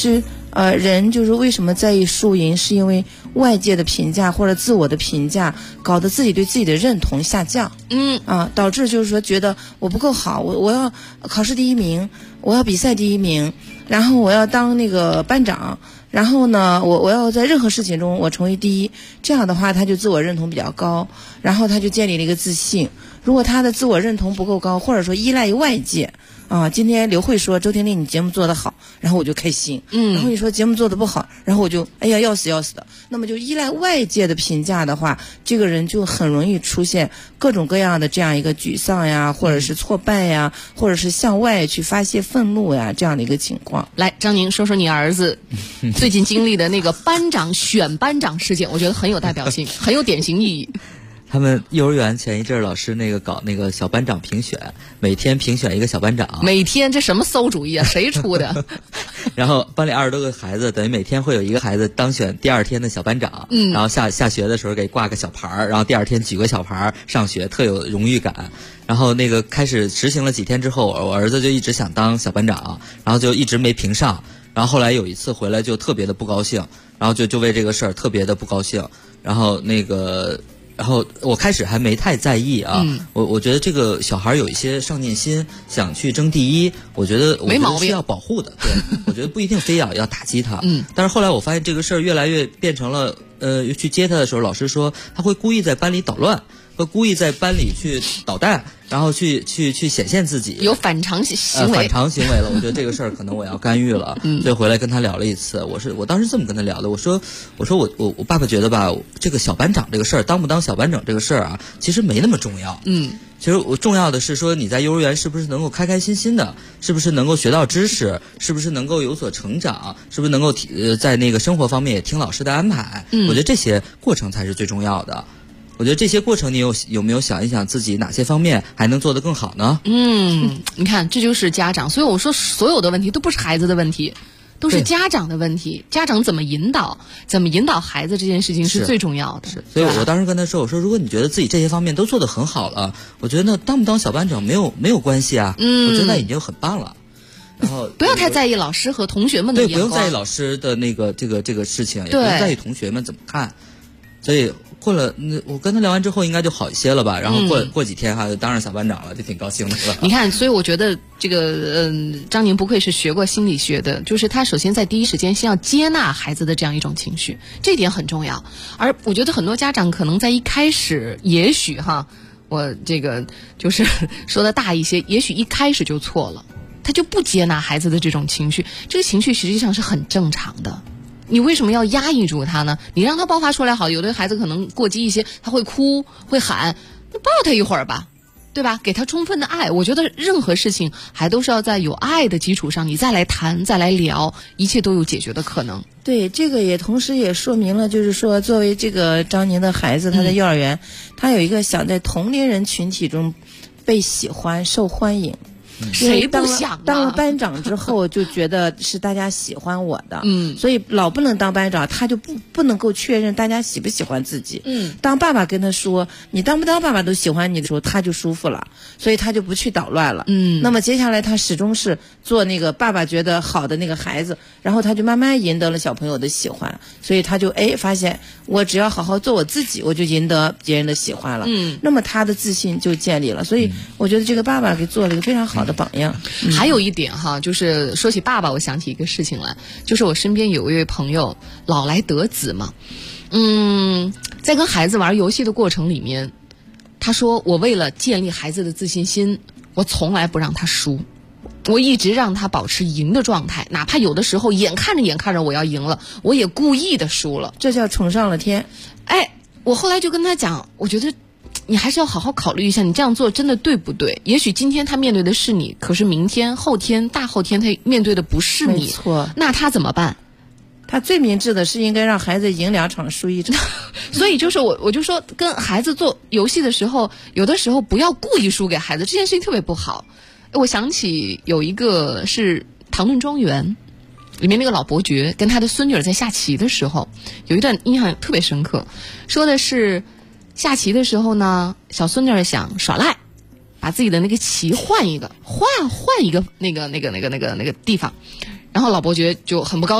人就是为什么在意输赢，是因为外界的评价或者自我的评价，搞得自己对自己的认同下降。导致就是说觉得我不够好，我要考试第1名，我要比赛第1名，然后我要当那个班长，然后呢，我要在任何事情中我成为第一。这样的话，他就自我认同比较高，然后他就建立了一个自信。如果他的自我认同不够高，或者说依赖于外界。今天刘慧说周婷婷你节目做得好，然后我就开心。然后你说节目做得不好，然后我就哎呀要死要死的。那么就依赖外界的评价的话，这个人就很容易出现各种各样的这样一个沮丧呀，或者是挫败呀，或者是向外去发泄愤怒呀，这样的一个情况。 来，张宁说说你儿子最近经历的那个班长选班长事件，我觉得很有代表性，很有典型意义。 他们幼儿园前一阵老师那个搞那个小班长评选，每天评选一个小班长。 每天这什么馊主意啊？谁出的？ 然后班里20多个孩子，等于每天会有一个孩子当选第2天的小班长。然后下学的时候给挂个小牌儿，然后第2天举个小牌儿上学，特有荣誉感。然后那个开始实行了几天之后，我儿子就一直想当小班长，然后就一直没评上。然后后来有一次回来就特别的不高兴，然后就为这个事儿特别的不高兴。然后我开始还没太在意啊，我觉得这个小孩有一些上进心，想去争第一，我觉得是要保护的。对，我觉得不一定非要打击他。但是后来我发现这个事儿越来越变成了，去接他的时候，老师说他会故意在班里捣乱，会故意在班里去捣蛋，然后去显现自己， 有反常行为。 反常行为了，我觉得这个事儿可能我要干预了。所以回来跟他聊了一次，我当时这么跟他聊的，我说我爸爸觉得吧，这个小班长这个事儿，当不当小班长这个事儿啊，其实没那么重要。其实我重要的是说你在幼儿园是不是能够开开心心的，是不是能够学到知识，是不是能够有所成长，是不是能够在那个生活方面也听老师的安排。我觉得这些过程才是最重要的。我觉得这些过程你有没有想一想自己哪些方面还能做得更好呢？ 你看这就是家长，所以我说所有的问题都不是孩子的问题，都是家长的问题。家长怎么引导孩子这件事情是最重要的。 所以我当时跟他说，我说如果你觉得自己这些方面都做得很好了，我觉得那当不当小班长没有关系啊。我觉得那已经很棒了。然后不要太在意老师和同学们的眼光， 对，不用在意老师的那个这个事情，也不用在意同学们怎么看。所以过了，我跟他聊完之后应该就好一些了吧。然后过几天就当上小班长了，就挺高兴的了。 你看，所以我觉得这个张宁不愧是学过心理学的，就是他首先在第一时间先要接纳孩子的这样一种情绪，这一点很重要。而我觉得很多家长可能在一开始，也许我这个就是说的大一些，也许一开始就错了，他就不接纳孩子的这种情绪，这个情绪实际上是很正常的。你为什么要压抑住他呢？你让他爆发出来好，有的孩子可能过激一些，他会哭会喊，你抱他一会儿吧，对吧？给他充分的爱。我觉得任何事情还都是要在有爱的基础上，你再来谈再来聊，一切都有解决的可能。 对，这个也同时也说明了，就是说作为这个张宁的孩子，他在幼儿园，他有一个想在同龄人群体中被喜欢受欢迎。 谁不想当了班长之后就觉得是大家喜欢我的，所以老不能当班长，他就不能够确认大家喜不喜欢自己。当爸爸跟他说你当不当爸爸都喜欢你的时候，他就舒服了，所以他就不去捣乱了。那么接下来他始终是做那个爸爸觉得好的那个孩子，然后他就慢慢赢得了小朋友的喜欢，所以他就发现我只要好好做我自己，我就赢得别人的喜欢了。那么他的自信就建立了。所以我觉得这个爸爸给做了一个非常好的榜样。 还有一点就是说起爸爸，我想起一个事情来，就是我身边有一位朋友老来得子嘛，在跟孩子玩游戏的过程里面，他说我为了建立孩子的自信心，我从来不让他输，我一直让他保持赢的状态，哪怕有的时候眼看着我要赢了，我也故意的输了， 这叫宠上了天。 我后来就跟他讲，我觉得你还是要好好考虑一下，你这样做真的对不对？也许今天他面对的是你，可是明天、后天、大后天他面对的不是你， 没错。 那他怎么办？ 他最明智的是应该让孩子赢2场输1场。 所以就是我就说，跟孩子做游戏的时候，有的时候不要故意输给孩子，这件事情特别不好。我想起有一个是《唐顿庄园》里面那个老伯爵跟他的孙女儿在下棋的时候，有一段印象特别深刻，说的是下棋的时候呢，小孙女儿想耍赖，把自己的那个棋换一个那个地方，然后老伯爵就很不高兴，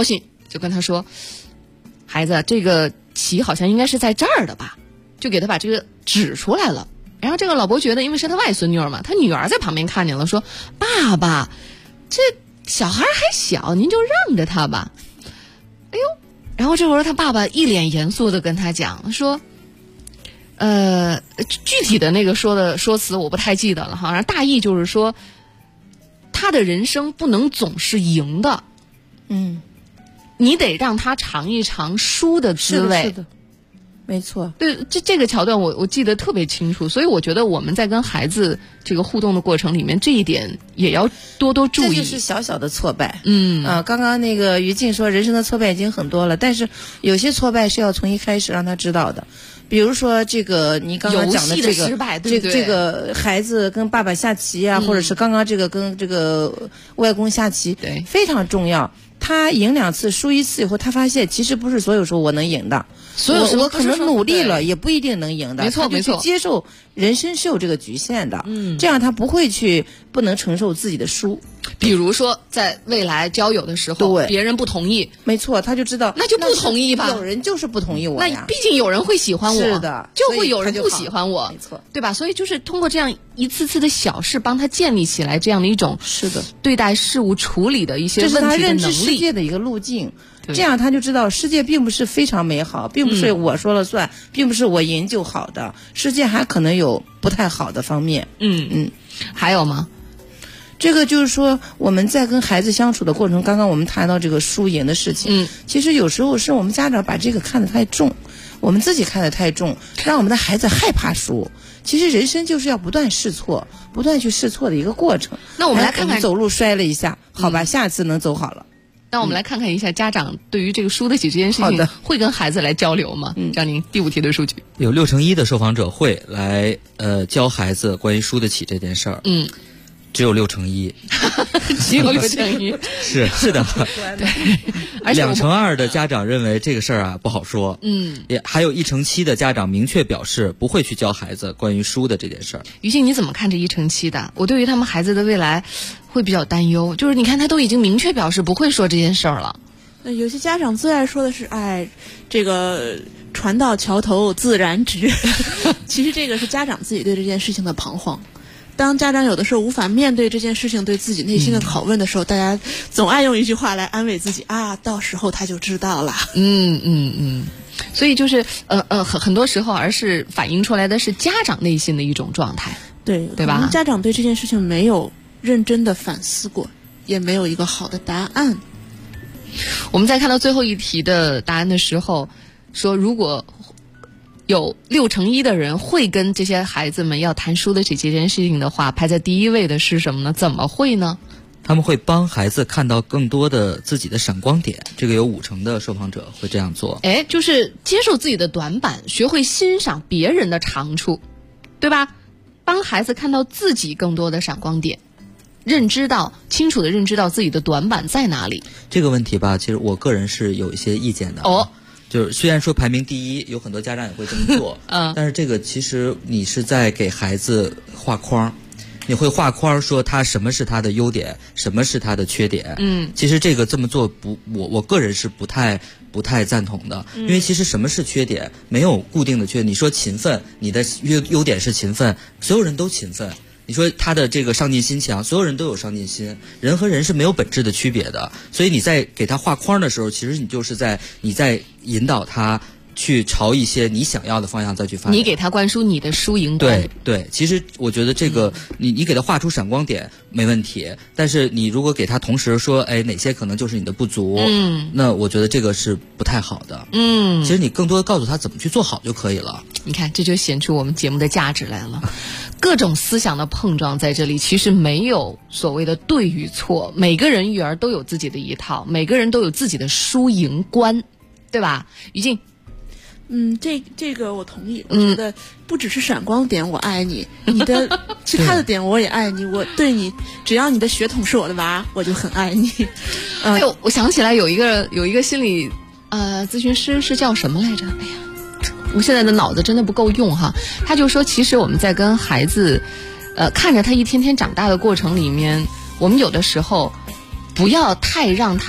就跟他说：“孩子，这个棋好像应该是在这儿的吧？”就给他把这个指出来了。然后这个老伯觉得，因为是他外孙女嘛，他女儿在旁边看见了，说：“爸爸，这小孩还小，您就让着他吧。”哎呦，然后这会儿他爸爸一脸严肃的跟他讲说：“具体的那个说辞我不太记得了哈，然后大意就是说，他的人生不能总是赢的，你得让他尝一尝输的滋味。” 是的。没错， 对，这个桥段我记得特别清楚，所以我觉得我们在跟孩子这个互动的过程里面，这一点也要多多注意。 这就是小小的挫败。刚刚那个于静说，人生的挫败已经很多了，但是有些挫败是要从一开始让他知道的。比如说这个你刚刚讲的这个失败，对对， 这个孩子跟爸爸下棋啊，或者是刚刚这个跟这个外公下棋， 对， 非常重要。他赢2次输1次以后，他发现其实不是所有时候我能赢的，我可能努力了也不一定能赢的。 没错没错， 他就去接受人生是有这个局限的，这样他不会去不能承受自己的输。 比如说在未来交友的时候，别人不同意， 没错，他就知道那就不同意吧。 有人就是不同意我呀， 那毕竟有人会喜欢我， 是的， 就会有人不喜欢我， 没错， 对吧？所以就是通过这样一次次的小事，帮他建立起来这样的一种是的对待事物处理的一些问题的能力， 这是他认知世界的一个路径。这样他就知道世界并不是非常美好，并不是我说了算，并不是我赢就好的，世界还可能有不太好的方面。 还有吗？ 这个就是说我们在跟孩子相处的过程，刚刚我们谈到这个输赢的事情，其实有时候是我们家长把这个看得太重，我们自己看得太重，让我们的孩子害怕输。其实人生就是要不断试错，不断去试错的一个过程。 那我们来看看， 走路摔了一下，好吧，下次能走好了。 那我们来看看一下家长对于这个输得起这件事情会跟孩子来交流吗？张宁，第5题的数据有61%的受访者会来教孩子关于输得起这件事儿。只有61%， 只有61%， 是的， 对，而且 2%的家长认为这个事儿啊不好说，也还有1%的家长明确表示不会去教孩子关于输的这件事儿。 于静，你怎么看这1%的？我对于他们孩子的未来会比较担忧，就是你看他都已经明确表示不会说这件事儿了。 有些家长最爱说的是，这个船到桥头自然直。其实这个是家长自己对这件事情的彷徨。当家长有的时候无法面对这件事情对自己内心的拷问的时候，大家总爱用一句话来安慰自己到时候他就知道了。 所以就是很多时候而是反映出来的是家长内心的一种状态， 对吧？ 家长对这件事情没有认真的反思过，也没有一个好的答案。 我们在看到最后一题的答案的时候，说如果有61%的人会跟这些孩子们要谈输得起这件事情的话，排在第1位的是什么呢？怎么会呢？ 他们会帮孩子看到更多的自己的闪光点，这个有50%的受访者会这样做。 就是接受自己的短板，学会欣赏别人的长处，对吧？帮孩子看到自己更多的闪光点，清楚的认知到自己的短板在哪里。 这个问题吧，其实我个人是有一些意见的。就是虽然说排名第1，有很多家长也会这么做，但是这个其实你是在给孩子画框，你会画框说他什么是他的优点，什么是他的缺点。其实这个这么做我个人是不太赞同的，因为其实什么是缺点，没有固定的缺点。你说勤奋，你的优点是勤奋，所有人都勤奋。你说他的这个上进心强，所有人都有上进心，人和人是没有本质的区别的。所以你在给他画框的时候，其实你在引导他去朝一些你想要的方向再去发展。 你给他灌输你的输赢观。 对，其实我觉得这个你给他画出闪光点没问题，但是你如果给他同时说哪些可能就是你的不足，那我觉得这个是不太好的。其实你更多的告诉他怎么去做好就可以了。 你看，这就显出我们节目的价值来了。各种思想的碰撞在这里，其实没有所谓的对与错，每个人育儿都有自己的一套，每个人都有自己的输赢观，对吧？于静， 这个我同意。我觉得不只是闪光点我爱你，你的其他的点我也爱你。我对你，只要你的血统是我的娃，我就很爱你。 我想起来有一个心理咨询师是叫什么来着？哎呀，我现在的脑子真的不够用哈。他就说，其实我们在跟孩子看着他一天天长大的过程里面，我们有的时候不要太让他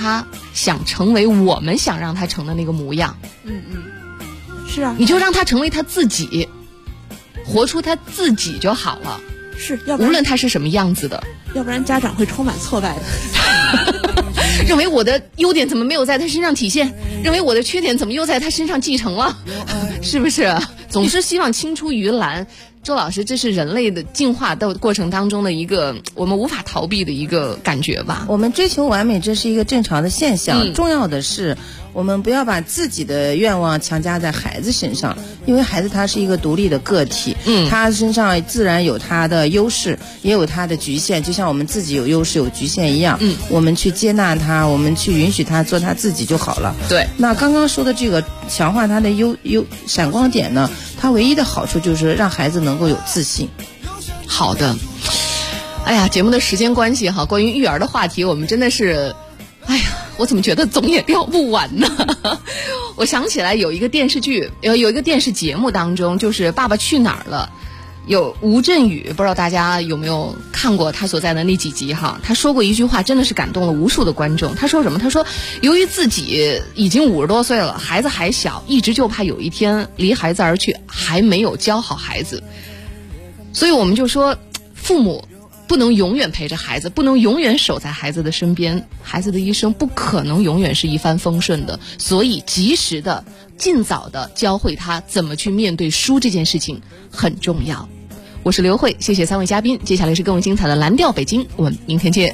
想成为我们想让他成的那个模样。 是啊， 你就让他成为他自己，活出他自己就好了。 是，要不然无论他是什么样子的， 要不然家长会充满挫败的。 认为我的优点怎么没有在他身上体现，认为我的缺点怎么又在他身上继承了，是不是？总是希望青出于蓝。周老师，这是人类的进化的过程当中的一个我们无法逃避的一个感觉吧。 我们追求完美，这是一个正常的现象。重要的是我们不要把自己的愿望强加在孩子身上，因为孩子他是一个独立的个体，他身上自然有他的优势，也有他的局限，就像我们自己有优势有局限一样。我们去接纳他，我们去允许他做他自己就好了。 对。 那刚刚说的这个强化他的闪光点呢，它唯一的好处就是让孩子能够有自信。 好的。哎呀，节目的时间关系哈，关于育儿的话题我们真的是，哎呀，我怎么觉得总也聊不完呢？我想起来有一个电视剧，有一个电视节目当中，就是《爸爸去哪儿了》，有吴镇宇，不知道大家有没有看过他所在的那几集哈？他说过一句话，真的是感动了无数的观众。他说什么？他说，由于自己已经50多岁了，孩子还小，一直就怕有一天离孩子而去，还没有教好孩子。所以我们就说，父母不能永远陪着孩子，不能永远守在孩子的身边，孩子的一生不可能永远是一帆风顺的，所以及时的、尽早的教会他怎么去面对输这件事情很重要。我是刘慧，谢谢3位嘉宾，接下来是更精彩的蓝调北京，我们明天见。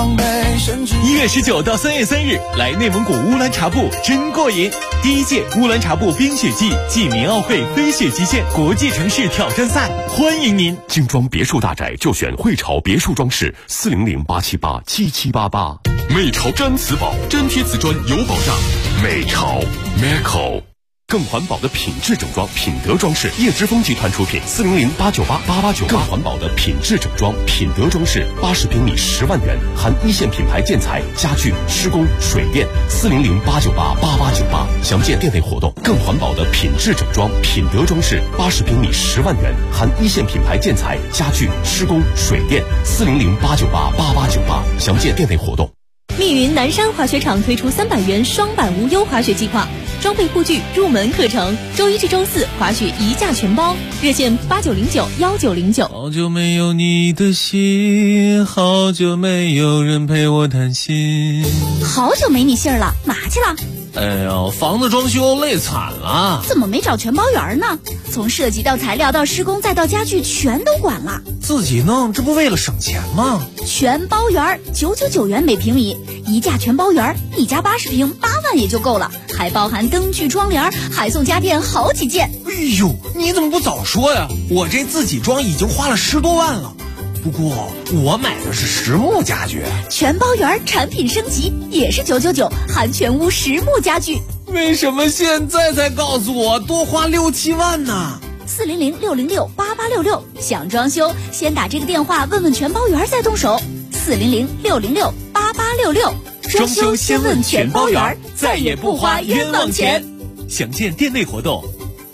1月19到3月3日，来内蒙古乌兰察布真过瘾！第1届乌兰察布冰雪季暨民奥会飞雪极限国际城市挑战赛，欢迎您！ 精装别墅大宅就选汇潮别墅装饰，400-878-7788。 美潮毡瓷宝，粘贴瓷砖有保障。 美潮 Meco。更环保的品质整装，品德装饰，叶之峰集团出品，400-898-8898。更环保的品质整装，品德装饰，80平米10万元，含一线品牌建材、家具、施工、水电，400-898-8898。详见店内活动。更环保的品质整装，品德装饰，80平米10万元，含一线品牌建材、家具、施工、水电，400-898-8898。详见店内活动。 密云南山滑雪场推出300元双板无忧滑雪计划，装备护具入门课程，周1至周4滑雪一价全包，热线89091909。 好久没有你的信，好久没有人陪我谈心。 好久没你信儿了，哪去了？ 哎呦，房子装修累惨了。 怎么没找全包员呢？从设计到材料到施工再到家具全都管了。 自己弄，这不为了省钱吗？ 全包员999元每平米，一价全包员，一家80平8万也就够了，还包含灯具窗帘，还送家电好几件。 哎呦，你怎么不早说呀？我这自己装已经花了10多万了。不过我买的是实木家具， 全包员产品升级也是999，含全屋实木家具。 为什么现在才告诉我多花6、7万呢 ？400-606-8866，想装修先打这个电话问问全包员再动手。400-606-8866， 装修先问全包员，再也不花冤枉钱。详见店内活动。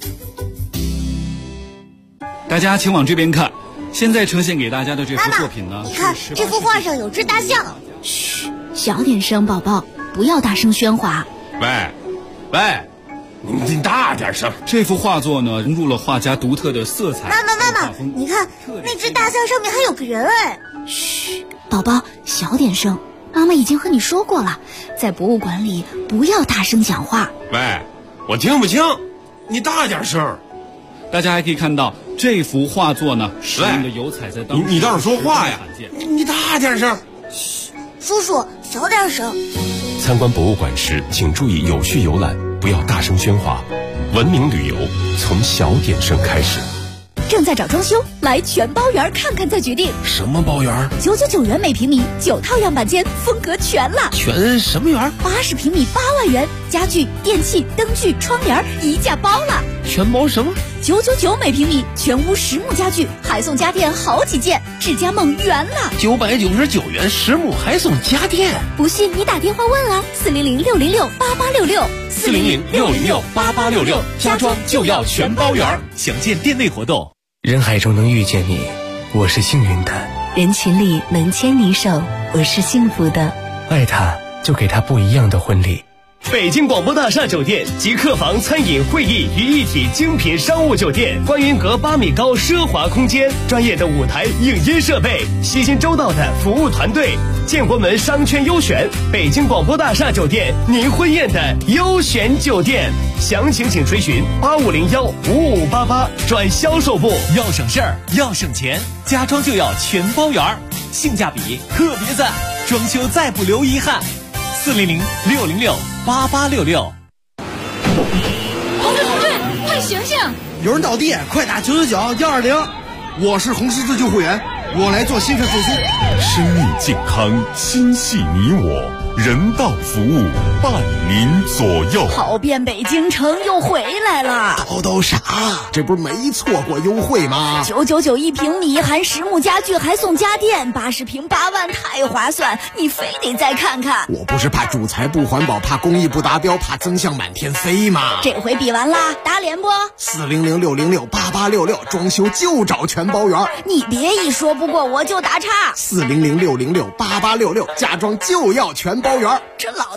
大家请往这边看，现在呈现给大家的这幅作品呢， 你看这幅画上有只大象。 嘘，小点声，宝宝，不要大声喧哗。 喂，你大点声。这幅画作呢，融入了画家独特的色彩。 妈妈，你看那只大象上面还有个人哎。 嘘，宝宝，小点声。妈妈已经和你说过了，在博物馆里不要大声讲话。 喂，我听不清，你大点声。大家还可以看到这幅画作呢，使用的油彩在当时你倒是说话呀！你大点声。 嘘，叔叔小点声。 参观博物馆时，请注意有序游览，不要大声喧哗。文明旅游从小点声开始。 正在找装修，来全包园看看再决定。 什么包园 ？999元每平米，9套样板间，风格全了。 全什么园 ？80平米8万元，家具、电器、灯具、窗帘一价包了。 全包什么 ？999每平米，全屋实木家具，还送家电好几件，智家梦圆了。 999元实木还送家电， 不信你打电话问啊，400-606-8866。 400-606-8866，家装就要全包圆。详见店内活动。 人海中能遇见你，我是幸运的； 人群里能牵你手，我是幸福的。 爱他， 就给他不一样的婚礼。 北京广播大厦酒店集客房、餐饮、会议于一体精品商务酒店，观云阁8米高奢华空间，专业的舞台影音设备，悉心周到的服务团队，建国门商圈优选，北京广播大厦酒店，您婚宴的优选酒店。详情请垂询8501-5588转销售部。 要省事儿，要省钱，家装就要全包圆儿，性价比特别赞，装修再不留遗憾。400-606-8866。 同志，快醒醒！ 有人倒地，快打999-120。我是红十字救护员，我来做心肺复苏。 生命健康，心系你我，人道服务伴您左右。 跑遍北京城又回来了。 叨啥？这不是没错过优惠吗 ？999一平米，含实木家具还送家电，80平8万，太划算！你非得再看看。 我不是怕主材不环保，怕工艺不达标，怕增项满天飞吗？ 这回比完啦，打脸不 ？400-606-8866，装修就找全包圆。 你别一说不过我就打岔。 400-606-8866，家装就要全包圆。 这老